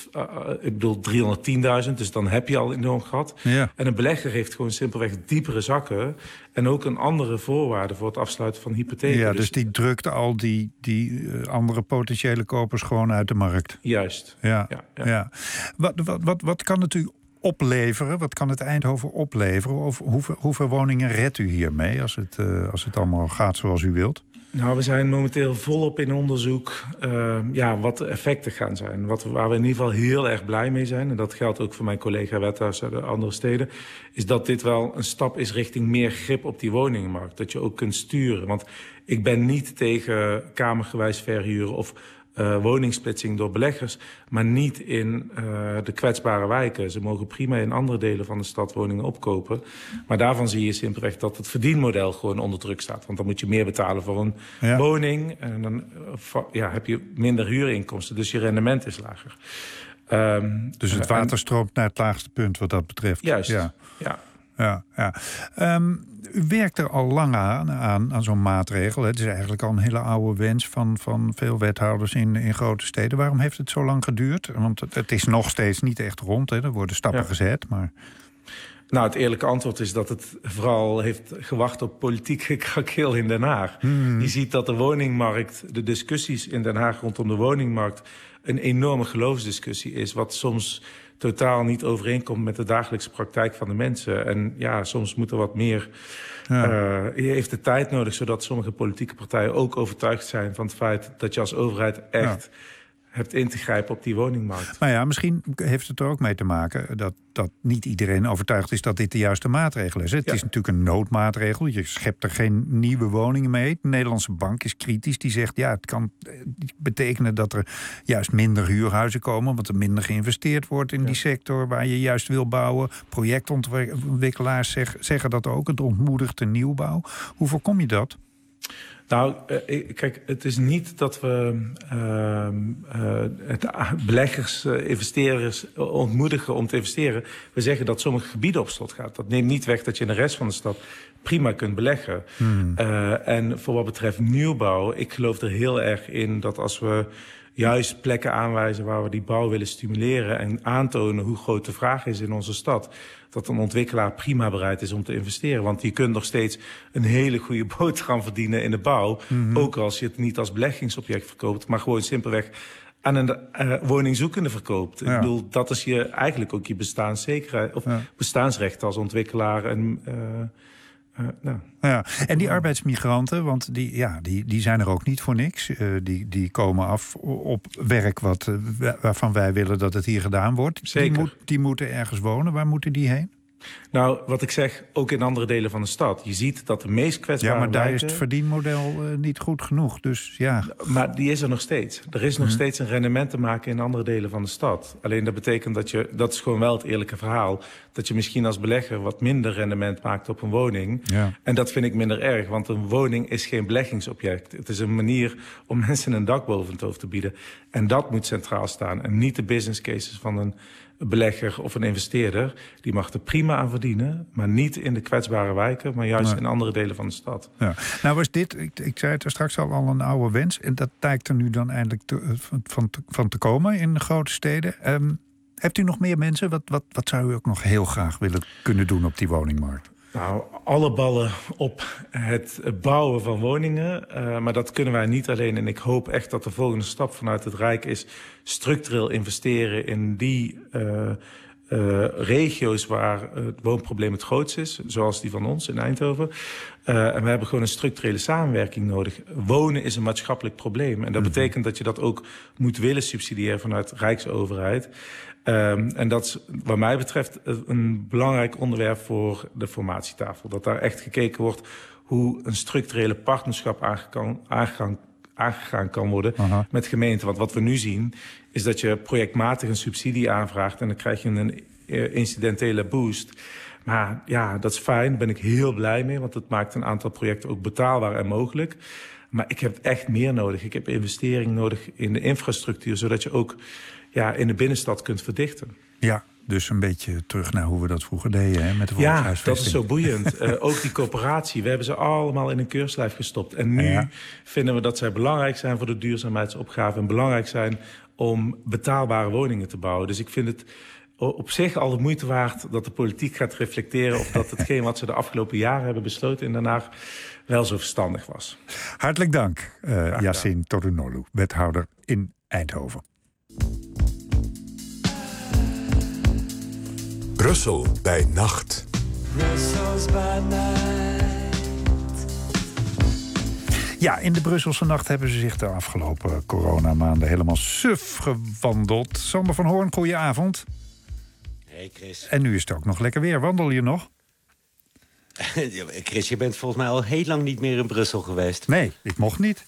310.000, dus dan heb je al een enorm gat. Ja. En een belegger heeft gewoon simpelweg diepere zakken en ook een andere voorwaarde voor het afsluiten van hypotheken. Ja, dus die drukt al die andere potentiële kopers gewoon uit de markt. Juist. Ja. Wat kan het u opleveren? Wat kan het Eindhoven opleveren? Of hoeveel woningen redt u hiermee als het allemaal gaat zoals u wilt? Nou, we zijn momenteel volop in onderzoek wat de effecten gaan zijn. Waar we in ieder geval heel erg blij mee zijn, en dat geldt ook voor mijn collega-wethouders uit de andere steden, is dat dit wel een stap is richting meer grip op die woningmarkt. Dat je ook kunt sturen. Want ik ben niet tegen kamergewijs verhuren of woningsplitsing door beleggers, maar niet in de kwetsbare wijken. Ze mogen prima in andere delen van de stad woningen opkopen. Maar daarvan zie je simpelweg dat het verdienmodel gewoon onder druk staat. Want dan moet je meer betalen voor een woning en dan heb je minder huurinkomsten. Dus je rendement is lager. Dus het water stroomt naar het laagste punt wat dat betreft. Juist, ja. U werkt er al lang aan zo'n maatregel. Het is eigenlijk al een hele oude wens van veel wethouders in grote steden. Waarom heeft het zo lang geduurd? Want het is nog steeds niet echt rond. Hè? Er worden stappen gezet, maar... Nou, het eerlijke antwoord is dat het vooral heeft gewacht op politiek gekrakeel in Den Haag. Je ziet dat de woningmarkt, de discussies in Den Haag rondom de woningmarkt, een enorme geloofsdiscussie is, wat soms totaal niet overeenkomt met de dagelijkse praktijk van de mensen. En soms moet er wat meer... je heeft de tijd nodig, zodat sommige politieke partijen ook overtuigd zijn van het feit dat je als overheid echt hebt in te grijpen op die woningmarkt. Maar misschien heeft het er ook mee te maken dat niet iedereen overtuigd is dat dit de juiste maatregel is. Het is natuurlijk een noodmaatregel. Je schept er geen nieuwe woningen mee. De Nederlandse Bank is kritisch. Die zegt, het kan betekenen dat er juist minder huurhuizen komen, want er minder geïnvesteerd wordt in die sector waar je juist wil bouwen. Projectontwikkelaars zeggen dat ook. Het ontmoedigt de nieuwbouw. Hoe voorkom je dat? Nou, kijk, het is niet dat we beleggers, investeerders ontmoedigen om te investeren. We zeggen dat sommige gebieden op slot gaan. Dat neemt niet weg dat je in de rest van de stad prima kunt beleggen. En voor wat betreft nieuwbouw, ik geloof er heel erg in dat als we juist plekken aanwijzen waar we die bouw willen stimuleren en aantonen hoe groot de vraag is in onze stad, dat een ontwikkelaar prima bereid is om te investeren. Want je kunt nog steeds een hele goede boterham verdienen in de bouw. Ook als je het niet als beleggingsobject verkoopt, maar gewoon simpelweg aan een woningzoekende verkoopt. Ja. Ik bedoel, dat is eigenlijk ook je bestaanszekerheid of bestaansrecht als ontwikkelaar. En, Ja, en die arbeidsmigranten, want die zijn er ook niet voor niks. Die komen af op werk waarvan wij willen dat het hier gedaan wordt. Zeker. Die moeten ergens wonen. Waar moeten die heen? Nou, wat ik zeg, ook in andere delen van de stad. Je ziet dat de meest kwetsbare Ja, maar daar wijken, is het verdienmodel niet goed genoeg. Dus ja. Maar die is er nog steeds. Er is nog steeds een rendement te maken in andere delen van de stad. Alleen dat betekent dat is gewoon wel het eerlijke verhaal, dat je misschien als belegger wat minder rendement maakt op een woning. Ja. En dat vind ik minder erg, want een woning is geen beleggingsobject. Het is een manier om mensen een dak boven het hoofd te bieden. En dat moet centraal staan. En niet de business cases van een belegger of een investeerder. Die mag er prima aan verdienen, maar niet in de kwetsbare wijken, maar juist in andere delen van de stad. Ja. Nou was dit, ik zei het er straks al een oude wens, en dat lijkt er nu dan eindelijk van te komen in de grote steden. Hebt u nog meer mensen? Wat zou u ook nog heel graag willen kunnen doen op die woningmarkt? Nou, alle ballen op het bouwen van woningen. Maar dat kunnen wij niet alleen. En ik hoop echt dat de volgende stap vanuit het Rijk is structureel investeren in die regio's waar het woonprobleem het grootst is. Zoals die van ons in Eindhoven. En we hebben gewoon een structurele samenwerking nodig. Wonen is een maatschappelijk probleem. En dat betekent dat je dat ook moet willen subsidiëren vanuit Rijksoverheid. En dat is wat mij betreft een belangrijk onderwerp voor de formatietafel. Dat daar echt gekeken wordt hoe een structurele partnerschap aangegaan kan worden met gemeenten. Want wat we nu zien is dat je projectmatig een subsidie aanvraagt en dan krijg je een incidentele boost. Maar ja, dat is fijn, daar ben ik heel blij mee, want het maakt een aantal projecten ook betaalbaar en mogelijk. Maar ik heb echt meer nodig. Ik heb investering nodig in de infrastructuur, zodat je ook in de binnenstad kunt verdichten. Ja, dus een beetje terug naar hoe we dat vroeger deden, hè, met de volkshuisvesting. Ja, dat is zo boeiend. Ook die coöperatie, we hebben ze allemaal in een keurslijf gestopt. En nu vinden we dat zij belangrijk zijn voor de duurzaamheidsopgave en belangrijk zijn om betaalbare woningen te bouwen. Dus ik vind het op zich al de moeite waard dat de politiek gaat reflecteren of dat hetgeen wat ze de afgelopen jaren hebben besloten in Den Haag wel zo verstandig was. Hartelijk dank, Yassine Torunolu, wethouder in Eindhoven. Brussel bij nacht. Brussels by night. Ja, in de Brusselse nacht hebben ze zich de afgelopen coronamaanden helemaal suf gewandeld. Sander van Hoorn, goedenavond. Hey Chris. En nu is het ook nog lekker weer. Wandel je nog? Chris, je bent volgens mij al heel lang niet meer in Brussel geweest. Nee, ik mocht niet.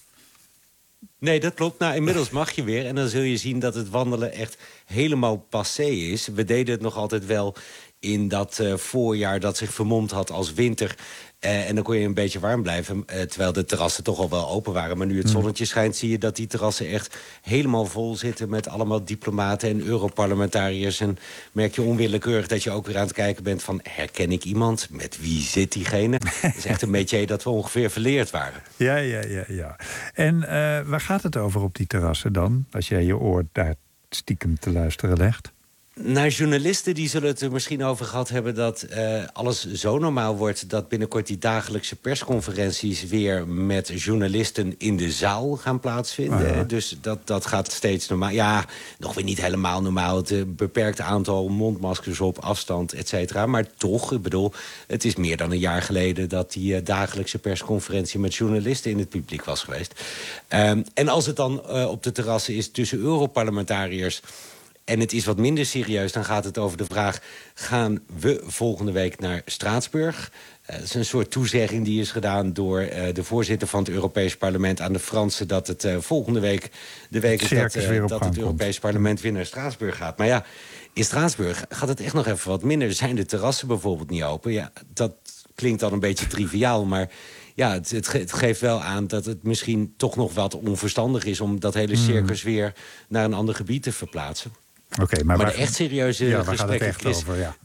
Nee, dat klopt. Nou, inmiddels mag je weer. En dan zul je zien dat het wandelen echt helemaal passé is. We deden het nog altijd wel in dat voorjaar dat zich vermomd had als winter. En dan kon je een beetje warm blijven, terwijl de terrassen toch al wel open waren. Maar nu het zonnetje schijnt, zie je dat die terrassen echt helemaal vol zitten met allemaal diplomaten en Europarlementariërs. En merk je onwillekeurig dat je ook weer aan het kijken bent van, herken ik iemand? Met wie zit diegene? Het is echt een métier dat we ongeveer verleerd waren. Ja. En waar gaat het over op die terrassen dan? Als jij je oor daar stiekem te luisteren legt? Nou, journalisten die zullen het er misschien over gehad hebben dat alles zo normaal wordt dat binnenkort die dagelijkse persconferenties weer met journalisten in de zaal gaan plaatsvinden. Dus dat gaat steeds normaal. Ja, nog weer niet helemaal normaal. Het beperkt aantal mondmaskers op afstand, et cetera. Maar toch, ik bedoel, het is meer dan een jaar geleden dat die dagelijkse persconferentie met journalisten in het publiek was geweest. En als het dan op de terrassen is tussen Europarlementariërs en het is wat minder serieus, dan gaat het over de vraag, gaan we volgende week naar Straatsburg? Het is een soort toezegging die is gedaan door de voorzitter van het Europees Parlement aan de Fransen, dat het volgende week de week is dat het Europees Parlement weer naar Straatsburg gaat. Maar ja, in Straatsburg gaat het echt nog even wat minder. Zijn de terrassen bijvoorbeeld niet open? Ja, dat klinkt dan een beetje triviaal, maar ja, het geeft wel aan dat het misschien toch nog wat onverstandig is om dat hele circus weer naar een ander gebied te verplaatsen. Okay, maar de echt serieuze gesprekken, Chris,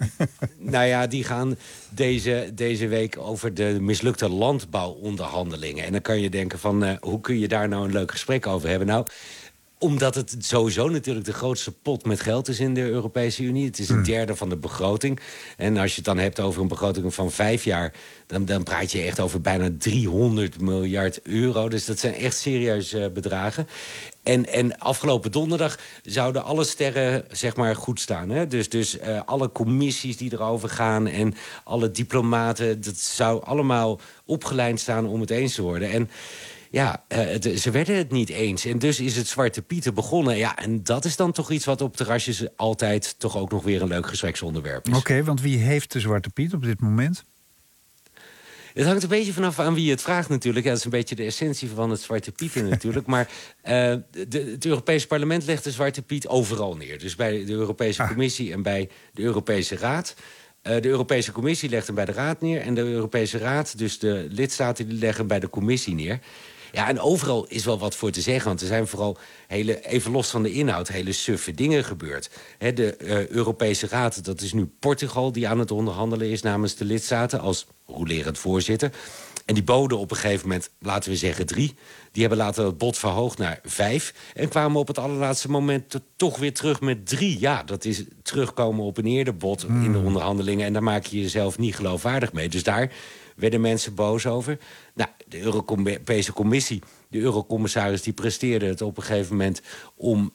nou ja, die gaan deze week over de mislukte landbouwonderhandelingen. En dan kan je denken van, hoe kun je daar nou een leuk gesprek over hebben? Nou, Omdat het sowieso natuurlijk de grootste pot met geld is in de Europese Unie. Het is een derde van de begroting. En als je het dan hebt over een begroting van 5 jaar... dan praat je echt over bijna 300 miljard euro. Dus dat zijn echt serieuze bedragen. En afgelopen donderdag zouden alle sterren zeg maar goed staan. Hè? Dus alle commissies die erover gaan en alle diplomaten... dat zou allemaal opgeleid staan om het eens te worden. En ja, ze werden het niet eens. En dus is het Zwarte Pieten begonnen. Ja, en dat is dan toch iets wat op terrasjes altijd toch ook nog weer een leuk gespreksonderwerp is. Oké, want wie heeft de Zwarte Piet op dit moment? Het hangt een beetje vanaf aan wie je het vraagt natuurlijk. Ja, dat is een beetje de essentie van het Zwarte Pieten natuurlijk. Maar het Europese parlement legt de Zwarte Piet overal neer. Dus bij de Europese Commissie en bij de Europese Raad. De Europese Commissie legt hem bij de Raad neer. En de Europese Raad, dus de lidstaten, die leggen bij de Commissie neer. Ja, en overal is wel wat voor te zeggen. Want er zijn vooral even los van de inhoud, hele suffe dingen gebeurd. De Europese Raad, dat is nu Portugal die aan het onderhandelen is namens de lidstaten als rolerend voorzitter. En die boden op een gegeven moment, laten we zeggen 3. Die hebben later het bod verhoogd naar 5. En kwamen op het allerlaatste moment toch weer terug met 3. Ja, dat is terugkomen op een eerder bod in de onderhandelingen. En daar maak je jezelf niet geloofwaardig mee. Dus daar werden mensen boos over. Nou, de Europese Commissie, de eurocommissaris, die presteerde het op een gegeven moment om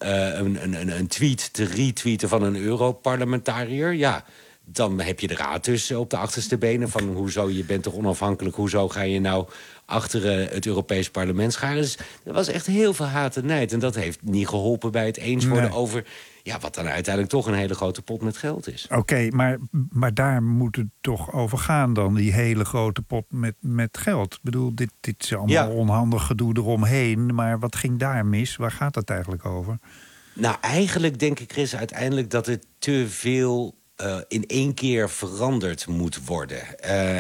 een tweet te retweeten van een Europarlementariër. Ja, dan heb je de Raad dus op de achterste benen van hoezo, je bent toch onafhankelijk, hoezo ga je nou achter het Europees Parlement scharen. Dus er was echt heel veel haat en nijd. En dat heeft niet geholpen bij het eens worden over wat dan uiteindelijk toch een hele grote pot met geld is. Oké, maar daar moet het toch over gaan dan, die hele grote pot met geld. Ik bedoel, dit is allemaal onhandig gedoe eromheen. Maar wat ging daar mis? Waar gaat het eigenlijk over? Nou, eigenlijk denk ik, Chris, uiteindelijk dat het te veel in één keer veranderd moet worden.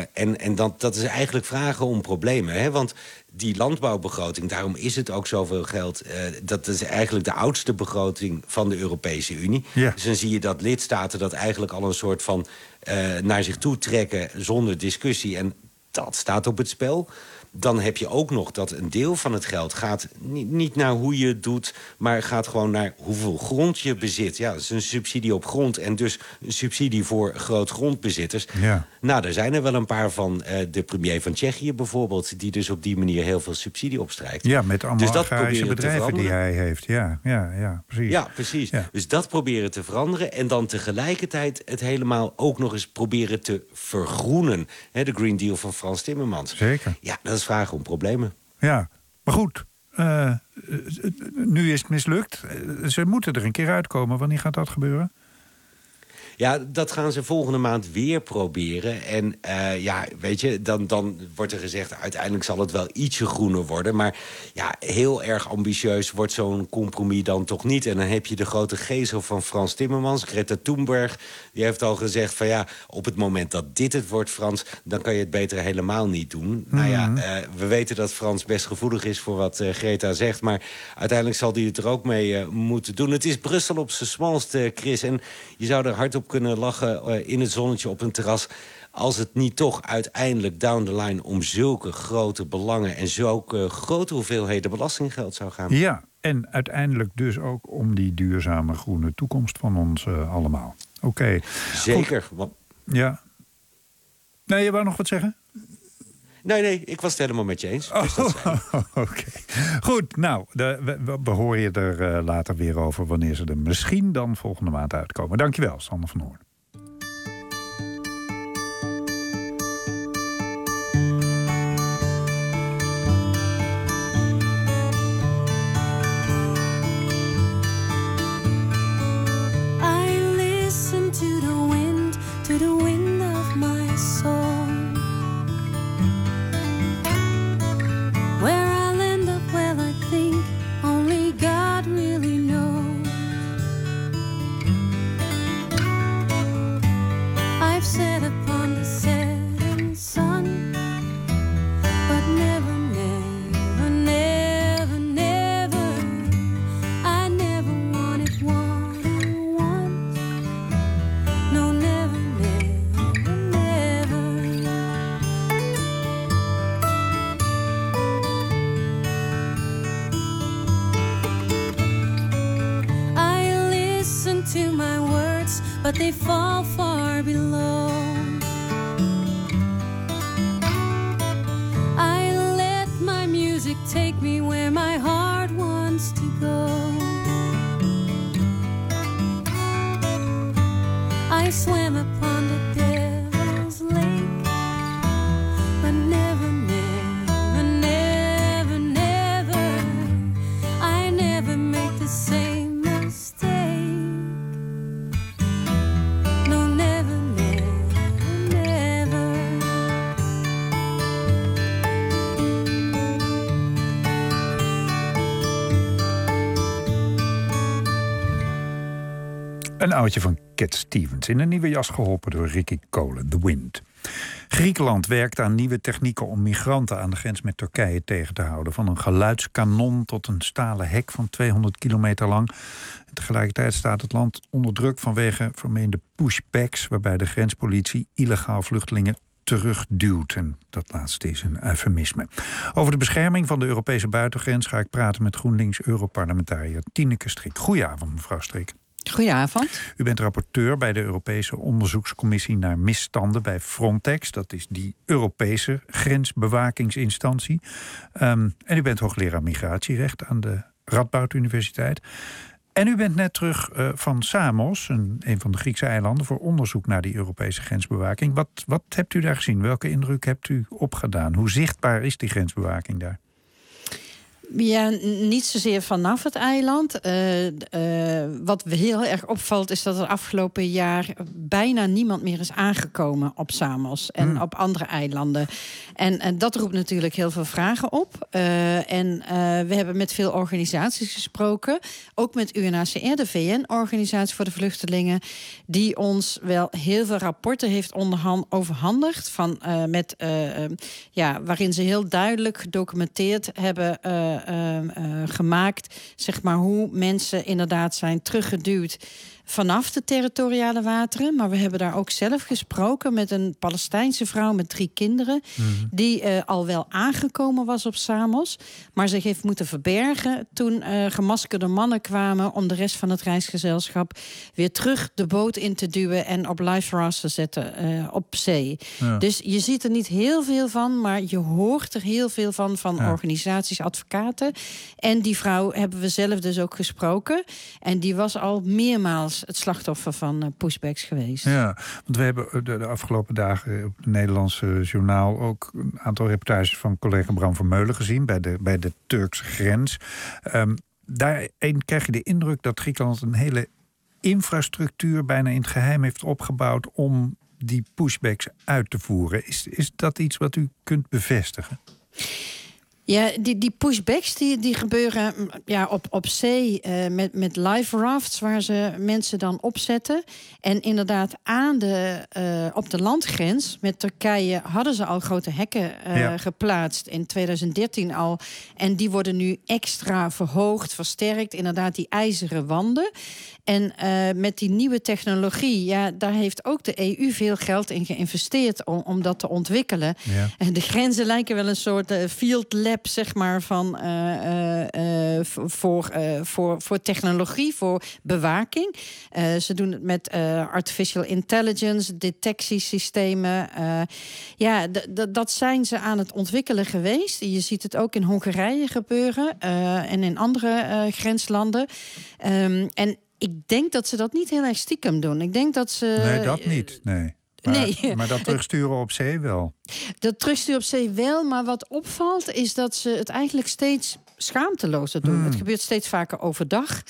En dat is eigenlijk vragen om problemen. Hè? Want die landbouwbegroting, daarom is het ook zoveel geld. Dat is eigenlijk de oudste begroting van de Europese Unie. Ja. Dus dan zie je dat lidstaten dat eigenlijk al een soort van naar zich toe trekken zonder discussie. En dat staat op het spel. Dan heb je ook nog dat een deel van het geld gaat niet naar hoe je het doet, maar gaat gewoon naar hoeveel grond je bezit. Ja, dat is een subsidie op grond en dus een subsidie voor grootgrondbezitters. Ja. Nou, er zijn er wel een paar van. De premier van Tsjechië bijvoorbeeld, die dus op die manier heel veel subsidie opstrijkt. Ja, met allemaal agrarische bedrijven die hij heeft. Ja, precies. Ja, precies. Ja. Dus dat proberen te veranderen en dan tegelijkertijd het helemaal ook nog eens proberen te vergroenen. De Green Deal van Frans Timmermans. Zeker. Ja, dat is vragen om problemen. Ja, maar goed. Nu is het mislukt. Ze moeten er een keer uitkomen. Wanneer gaat dat gebeuren? Ja, dat gaan ze volgende maand weer proberen. En weet je, dan wordt er gezegd, uiteindelijk zal het wel ietsje groener worden. Maar ja, heel erg ambitieus wordt zo'n compromis dan toch niet. En dan heb je de grote gezel van Frans Timmermans, Greta Thunberg. Die heeft al gezegd van op het moment dat dit het wordt, Frans, dan kan je het beter helemaal niet doen. Nou ja, we weten dat Frans best gevoelig is voor wat Greta zegt. Maar uiteindelijk zal hij het er ook mee moeten doen. Het is Brussel op zijn smalste, Chris. En je zou er hard op kunnen lachen in het zonnetje op een terras, als het niet toch uiteindelijk down the line om zulke grote belangen en zulke grote hoeveelheden belastinggeld zou gaan. Ja, en uiteindelijk dus ook om die duurzame groene toekomst van ons allemaal. Oké. Zeker. Ja. Nee, je wou nog wat zeggen? Nee, ik was het helemaal met je eens. Dus Oké. Goed, nou, we horen je er later weer over wanneer ze er misschien dan volgende maand uitkomen. Dankjewel, Sander van Hoorn. I listen to the wind of my soul. Where I'll end up, well, I think only God really knows. they fall far below. I let my music take me where my heart wants to go. I swam upon the devil's lake, but never, never, never, never, I never make the same mistake. No, never, never, never. Een oudje van Cat Stevens, in een nieuwe jas geholpen door Ricky Cole, The Wind. Griekenland werkt aan nieuwe technieken om migranten aan de grens met Turkije tegen te houden. Van een geluidskanon tot een stalen hek van 200 kilometer lang. En tegelijkertijd staat het land onder druk vanwege vermeende pushbacks, waarbij de grenspolitie illegaal vluchtelingen terugduwt. En dat laatste is een eufemisme. Over de bescherming van de Europese buitengrens ga ik praten met GroenLinks-Europarlementariër Tineke Strik. Goedenavond, mevrouw Strik. Goedenavond. U bent rapporteur bij de Europese onderzoekscommissie naar misstanden bij Frontex. Dat is die Europese grensbewakingsinstantie. En u bent hoogleraar migratierecht aan de Radboud Universiteit. En u bent net terug van Samos, een van de Griekse eilanden, voor onderzoek naar die Europese grensbewaking. Wat hebt u daar gezien? Welke indruk hebt u opgedaan? Hoe zichtbaar is die grensbewaking daar? Ja, niet zozeer vanaf het eiland. Wat heel erg opvalt is dat er afgelopen jaar bijna niemand meer is aangekomen op Samos en op andere eilanden. En dat roept natuurlijk heel veel vragen op. We hebben met veel organisaties gesproken, ook met UNHCR, de VN-organisatie voor de vluchtelingen, die ons wel heel veel rapporten heeft overhandigd waarin ze heel duidelijk gedocumenteerd hebben gemaakt, zeg maar, hoe mensen inderdaad zijn teruggeduwd vanaf de territoriale wateren. Maar we hebben daar ook zelf gesproken met een Palestijnse vrouw met 3 kinderen... die al wel aangekomen was op Samos, maar zich heeft moeten verbergen toen gemaskerde mannen kwamen om de rest van het reisgezelschap weer terug de boot in te duwen en op life rafts te zetten op zee. Ja. Dus je ziet er niet heel veel van, maar je hoort er heel veel van organisaties, advocaten. En die vrouw hebben we zelf dus ook gesproken. En die was al meermaals het slachtoffer van pushbacks geweest. Ja, want we hebben de afgelopen dagen op het Nederlandse journaal ook een aantal reportages van collega Bram Vermeulen gezien bij de Turkse grens. Daarin krijg je de indruk dat Griekenland een hele infrastructuur bijna in het geheim heeft opgebouwd om die pushbacks uit te voeren. Is dat iets wat u kunt bevestigen? Ja, die pushbacks die gebeuren op zee met life rafts, waar ze mensen dan opzetten. En inderdaad op de landgrens met Turkije hadden ze al grote hekken geplaatst in 2013 al. En die worden nu extra verhoogd, versterkt. Inderdaad, die ijzeren wanden. En met die nieuwe technologie, daar heeft ook de EU veel geld in geïnvesteerd om dat te ontwikkelen. Ja. En de grenzen lijken wel een soort field lab, zeg maar, voor technologie, voor bewaking. Ze doen het met artificial intelligence, detectiesystemen. Dat zijn ze aan het ontwikkelen geweest. Je ziet het ook in Hongarije gebeuren en in andere grenslanden. En ik denk dat ze dat niet heel erg stiekem doen. Ik denk dat ze... Nee, dat niet. Nee. Maar dat terugsturen op zee wel. Dat terugsturen op zee wel, maar wat opvalt is dat ze het eigenlijk steeds schaamtelozer doen. Het gebeurt steeds vaker overdag.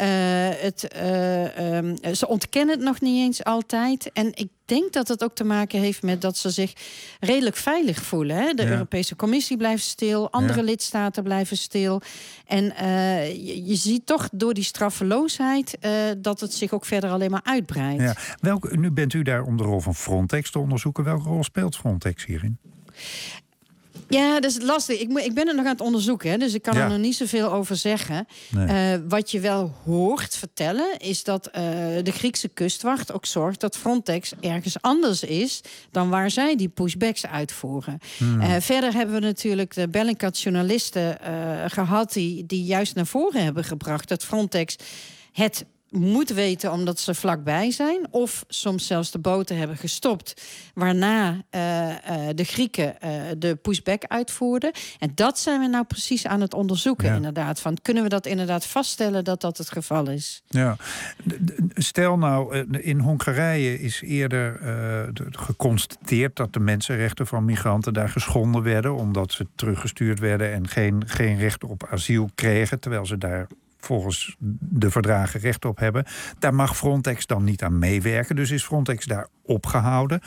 Ze ontkennen het nog niet eens altijd. En ik denk dat het ook te maken heeft met dat ze zich redelijk veilig voelen. Hè? De Europese Commissie blijft stil, andere lidstaten blijven stil. En je ziet toch door die straffeloosheid dat het zich ook verder alleen maar uitbreidt. Ja. Nu bent u daar om de rol van Frontex te onderzoeken. Welke rol speelt Frontex hierin? Ja, dat is lastig. Ik ben het nog aan het onderzoeken, hè, dus ik kan er nog niet zoveel over zeggen. Nee. Wat je wel hoort vertellen is dat de Griekse kustwacht ook zorgt dat Frontex ergens anders is dan waar zij die pushbacks uitvoeren. Verder hebben we natuurlijk de Bellingcat-journalisten gehad die juist naar voren hebben gebracht dat Frontex het moet weten omdat ze vlakbij zijn, of soms zelfs de boten hebben gestopt, waarna de Grieken de pushback uitvoerden. En dat zijn we nou precies aan het onderzoeken, inderdaad. Van, kunnen we dat inderdaad vaststellen dat dat het geval is? Ja. Stel nou, in Hongarije is eerder geconstateerd dat de mensenrechten van migranten daar geschonden werden, omdat ze teruggestuurd werden en geen recht op asiel kregen, terwijl ze daar volgens de verdragen recht op hebben. Daar mag Frontex dan niet aan meewerken. Dus is Frontex daar opgehouden.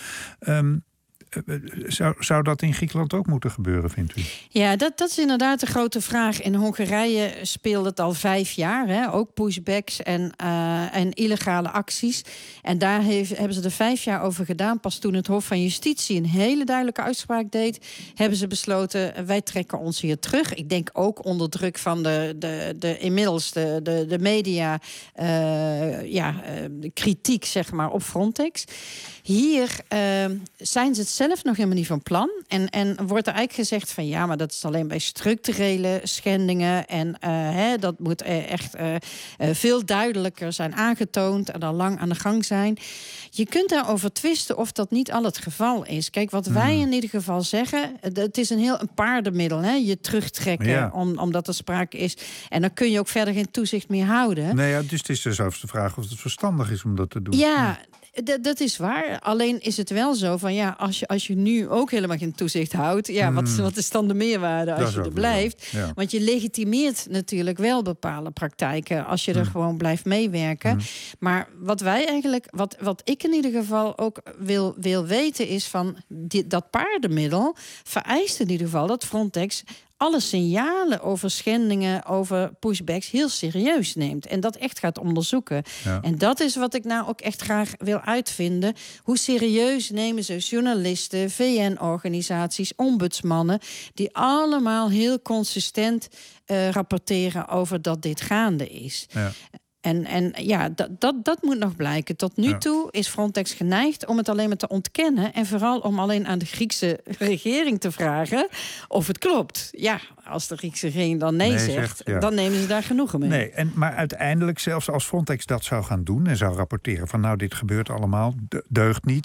Zou dat in Griekenland ook moeten gebeuren, vindt u? Ja, dat is inderdaad de grote vraag. In Hongarije speelt het al 5 jaar. Hè? Ook pushbacks en illegale acties. En daar hebben ze er 5 jaar over gedaan. Pas toen het Hof van Justitie een hele duidelijke uitspraak deed, hebben ze besloten, wij trekken ons hier terug. Ik denk ook onder druk van inmiddels de media kritiek, zeg maar, op Frontex. Hier zijn ze het zelf nog helemaal niet van plan. En wordt er eigenlijk gezegd van ja, maar dat is alleen bij structurele schendingen. En dat moet echt veel duidelijker zijn aangetoond en al lang aan de gang zijn. Je kunt daarover twisten of dat niet al het geval is. Kijk, wat wij in ieder geval zeggen, het is een paardenmiddel, hè? Je terugtrekken omdat er sprake is. En dan kun je ook verder geen toezicht meer houden. Nee, dus het is zelfs de vraag of het verstandig is om dat te doen. Ja. Dat is waar. Alleen is het wel zo van ja, als je nu ook helemaal geen toezicht houdt, wat is dan de meerwaarde als je er blijft? Ja. Want je legitimeert natuurlijk wel bepaalde praktijken als je er gewoon blijft meewerken. Maar wat wij eigenlijk, wat ik in ieder geval ook wil weten is van dat paardenmiddel vereist in ieder geval dat Frontex alle signalen over schendingen, over pushbacks heel serieus neemt. En dat echt gaat onderzoeken. Ja. En dat is wat ik nou ook echt graag wil uitvinden. Hoe serieus nemen ze journalisten, VN-organisaties, ombudsmannen, die allemaal heel consistent rapporteren over dat dit gaande is. Ja. En dat moet nog blijken. Tot nu toe is Frontex geneigd om het alleen maar te ontkennen en vooral om alleen aan de Griekse regering te vragen of het klopt. Ja, als de Griekse regering dan nee zegt, dan nemen ze daar genoegen mee. Maar uiteindelijk, zelfs als Frontex dat zou gaan doen en zou rapporteren van nou, dit gebeurt allemaal, deugt niet,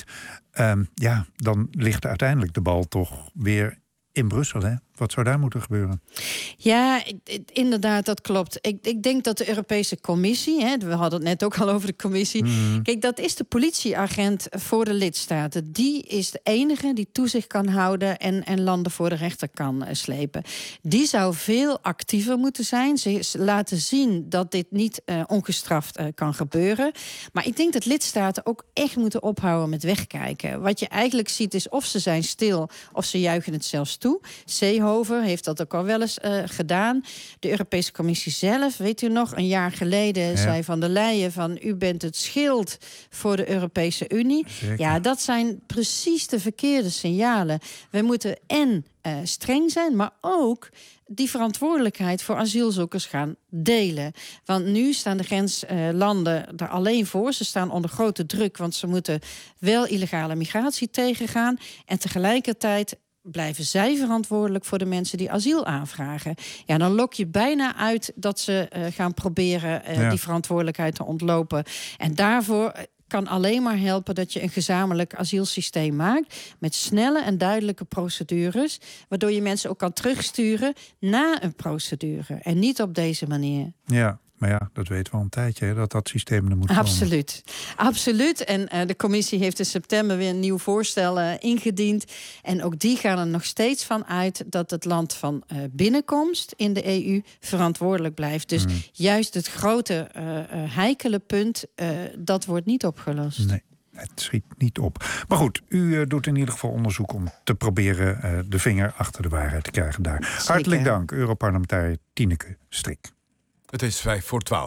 dan ligt uiteindelijk de bal toch weer in Brussel, hè? Wat zou daar moeten gebeuren? Ja, inderdaad, dat klopt. Ik denk dat de Europese Commissie, we hadden het net ook al over de Commissie. Kijk, dat is de politieagent voor de lidstaten. Die is de enige die toezicht kan houden en landen voor de rechter kan slepen. Die zou veel actiever moeten zijn. Ze laten zien dat dit niet ongestraft kan gebeuren. Maar ik denk dat lidstaten ook echt moeten ophouden met wegkijken. Wat je eigenlijk ziet is of ze zijn stil of ze juichen het zelfs toe. Seehofer heeft dat ook al wel eens gedaan. De Europese Commissie zelf, weet u nog, een jaar geleden zei Van der Leyen van u bent het schild voor de Europese Unie. Zeker. Ja, dat zijn precies de verkeerde signalen. We moeten streng zijn, maar ook die verantwoordelijkheid voor asielzoekers gaan delen. Want nu staan de grenslanden er alleen voor. Ze staan onder grote druk, want ze moeten wel illegale migratie tegengaan. En tegelijkertijd blijven zij verantwoordelijk voor de mensen die asiel aanvragen. Ja, dan lok je bijna uit dat ze gaan proberen die verantwoordelijkheid te ontlopen. En daarvoor kan alleen maar helpen dat je een gezamenlijk asielsysteem maakt met snelle en duidelijke procedures, waardoor je mensen ook kan terugsturen na een procedure en niet op deze manier. Ja. Maar dat weten we al een tijdje, dat systeem er moet komen. Absoluut. En de commissie heeft in september weer een nieuw voorstel ingediend. En ook die gaan er nog steeds van uit dat het land van binnenkomst in de EU verantwoordelijk blijft. Dus juist het grote heikele punt, dat wordt niet opgelost. Nee. Het schiet niet op. Maar goed, u doet in ieder geval onderzoek om te proberen de vinger achter de waarheid te krijgen daar. Zeker. Hartelijk dank, Europarlementariër Tineke Strik. Het is 11:55.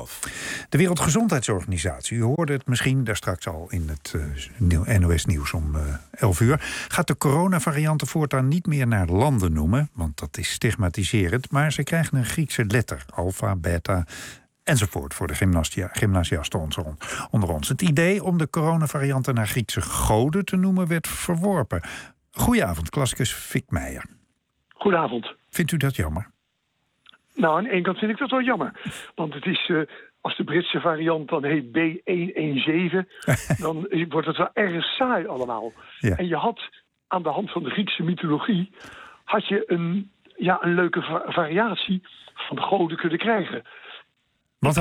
De Wereldgezondheidsorganisatie, u hoorde het misschien daar straks al in het NOS-nieuws om 11:00... gaat de coronavarianten voortaan niet meer naar landen noemen, want dat is stigmatiserend, maar ze krijgen een Griekse letter, alfa, beta enzovoort, voor de gymnasiasten onder ons. Het idee om de coronavarianten naar Griekse goden te noemen werd verworpen. Goedenavond, klassicus Fik Meijer. Goedenavond. Vindt u dat jammer? Nou, aan de ene kant vind ik dat wel jammer. Want het is als de Britse variant dan heet B117... dan wordt het wel erg saai allemaal. Ja. En je had aan de hand van de Griekse mythologie... had je een leuke variatie van de goden kunnen krijgen. Wat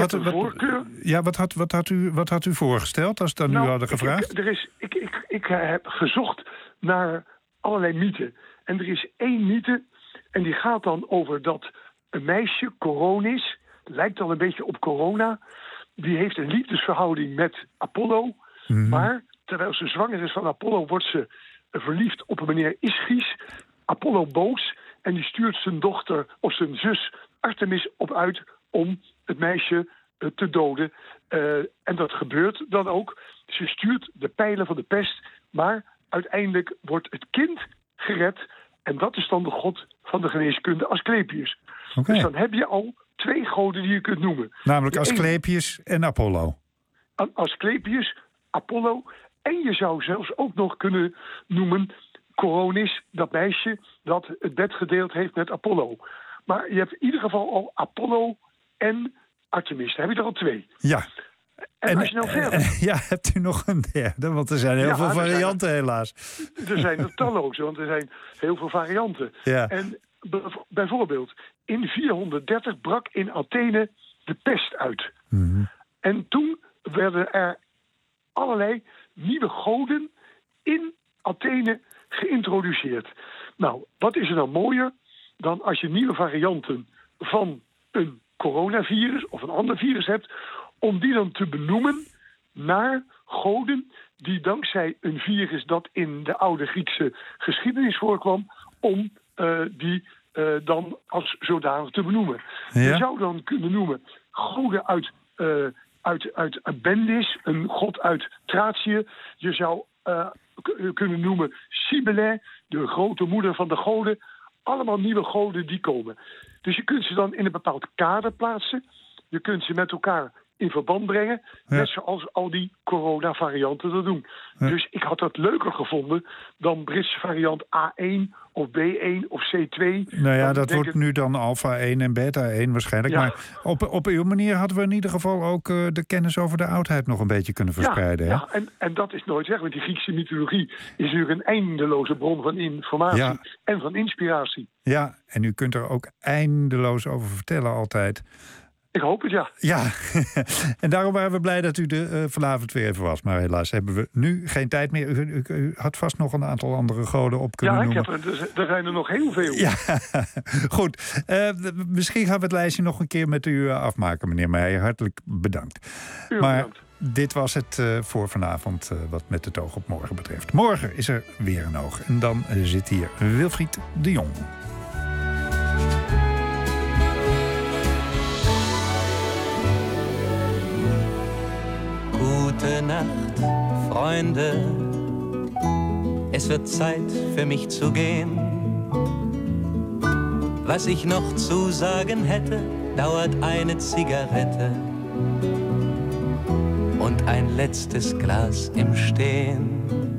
had u voorgesteld als dat nu hadden gevraagd? Ik heb gezocht naar allerlei mythen. En er is 1 mythe en die gaat dan over dat een meisje, Coronis... lijkt al een beetje op corona. Die heeft een liefdesverhouding met Apollo. Maar terwijl ze zwanger is van Apollo... wordt ze verliefd op een meneer Ischys. Apollo boos. En die stuurt zijn dochter of zijn zus Artemis op uit... om het meisje te doden. En dat gebeurt dan ook. Ze stuurt de pijlen van de pest. Maar uiteindelijk wordt het kind gered. En dat is dan de god van de geneeskunde, Asclepius. Okay. Dus dan heb je al 2 goden die je kunt noemen. Namelijk Asclepius en Apollo. Asclepius, Apollo. En je zou zelfs ook nog kunnen noemen Coronis, dat meisje dat het bed gedeeld heeft met Apollo. Maar je hebt in ieder geval al Apollo en Artemis. Dan heb je er al 2. Ja. En als je nou verder... hebt u nog een derde? Want er zijn heel veel varianten helaas. Er zijn er talloze, want er zijn heel veel varianten. Ja. En bijvoorbeeld, in 430 brak in Athene de pest uit. En toen werden er allerlei nieuwe goden in Athene geïntroduceerd. Nou, wat is er dan mooier dan als je nieuwe varianten van een coronavirus of een ander virus hebt, om die dan te benoemen naar goden die dankzij een virus dat in de oude Griekse geschiedenis voorkwam, om die dan als zodanig te benoemen. Ja? Je zou dan kunnen noemen goden uit Bendis, een god uit Thracië. Je zou kunnen noemen Cybele, de grote moeder van de goden. Allemaal nieuwe goden die komen. Dus je kunt ze dan in een bepaald kader plaatsen. Je kunt ze met elkaar in verband brengen. Ja. Net zoals al die coronavarianten dat doen. Ja. Dus ik had dat leuker gevonden dan Britse variant A1 of B1 of C2. Nou ja, dat wordt nu dan alpha 1 en beta 1 waarschijnlijk. Ja. Maar op uw manier hadden we in ieder geval ook de kennis over de oudheid nog een beetje kunnen verspreiden. Ja, en dat is nooit weg. Want die Griekse mythologie is natuurlijk een eindeloze bron van informatie en van inspiratie. Ja, en u kunt er ook eindeloos over vertellen altijd. Ik hoop het, ja. Ja, en daarom waren we blij dat u vanavond weer even was. Maar helaas hebben we nu geen tijd meer. U had vast nog een aantal andere goden op kunnen noemen. Ja, er zijn er nog heel veel. Ja, goed. Misschien gaan we het lijstje nog een keer met u afmaken, meneer Meijer. Hartelijk bedankt. Bedankt. Dit was het voor vanavond wat Met het oog op morgen betreft. Morgen is er weer een oog. En dan zit hier Wilfried de Jong. Gute Nacht, Freunde. Es wird Zeit für mich zu gehen. Was ich noch zu sagen hätte, dauert eine Zigarette und ein letztes Glas im Stehen.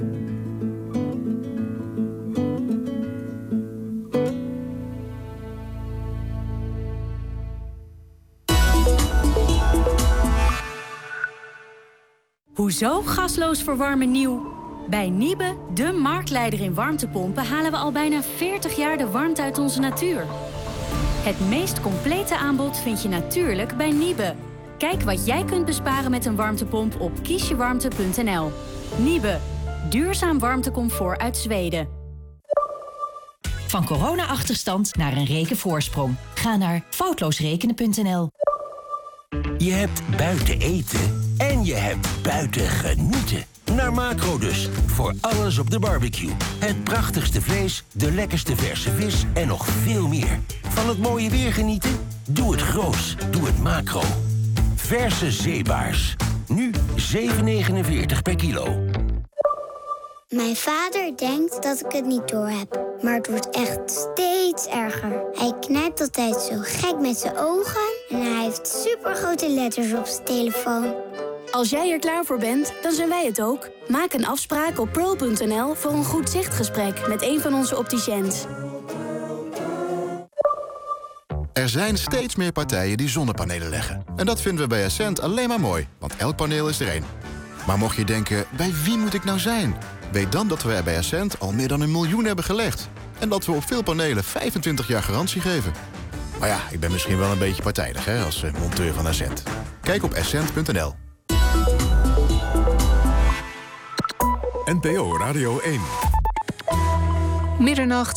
Hoezo gasloos verwarmen nieuw? Bij Niebe, de marktleider in warmtepompen, halen we al bijna 40 jaar de warmte uit onze natuur. Het meest complete aanbod vind je natuurlijk bij Niebe. Kijk wat jij kunt besparen met een warmtepomp op kiesjewarmte.nl. Niebe, duurzaam warmtecomfort uit Zweden. Van corona-achterstand naar een rekenvoorsprong. Ga naar foutloosrekenen.nl. Je hebt buiten eten en je hebt buiten genieten. Naar Macro dus, voor alles op de barbecue. Het prachtigste vlees, de lekkerste verse vis en nog veel meer. Van het mooie weer genieten? Doe het groots, doe het Macro. Verse zeebaars, nu 7,49 per kilo. Mijn vader denkt dat ik het niet doorheb, maar het wordt echt steeds erger. Hij knijpt altijd zo gek met zijn ogen en hij heeft supergrote letters op zijn telefoon. Als jij er klaar voor bent, dan zijn wij het ook. Maak een afspraak op pearl.nl voor een goed zichtgesprek met een van onze opticiëns. Er zijn steeds meer partijen die zonnepanelen leggen. En dat vinden we bij Essent alleen maar mooi, want elk paneel is er één. Maar mocht je denken, bij wie moet ik nou zijn? Weet dan dat we er bij Essent al meer dan 1 miljoen hebben gelegd. En dat we op veel panelen 25 jaar garantie geven. Maar ja, ik ben misschien wel een beetje partijdig, hè, als monteur van Essent. Kijk op essent.nl. NPO Radio 1. Middernacht.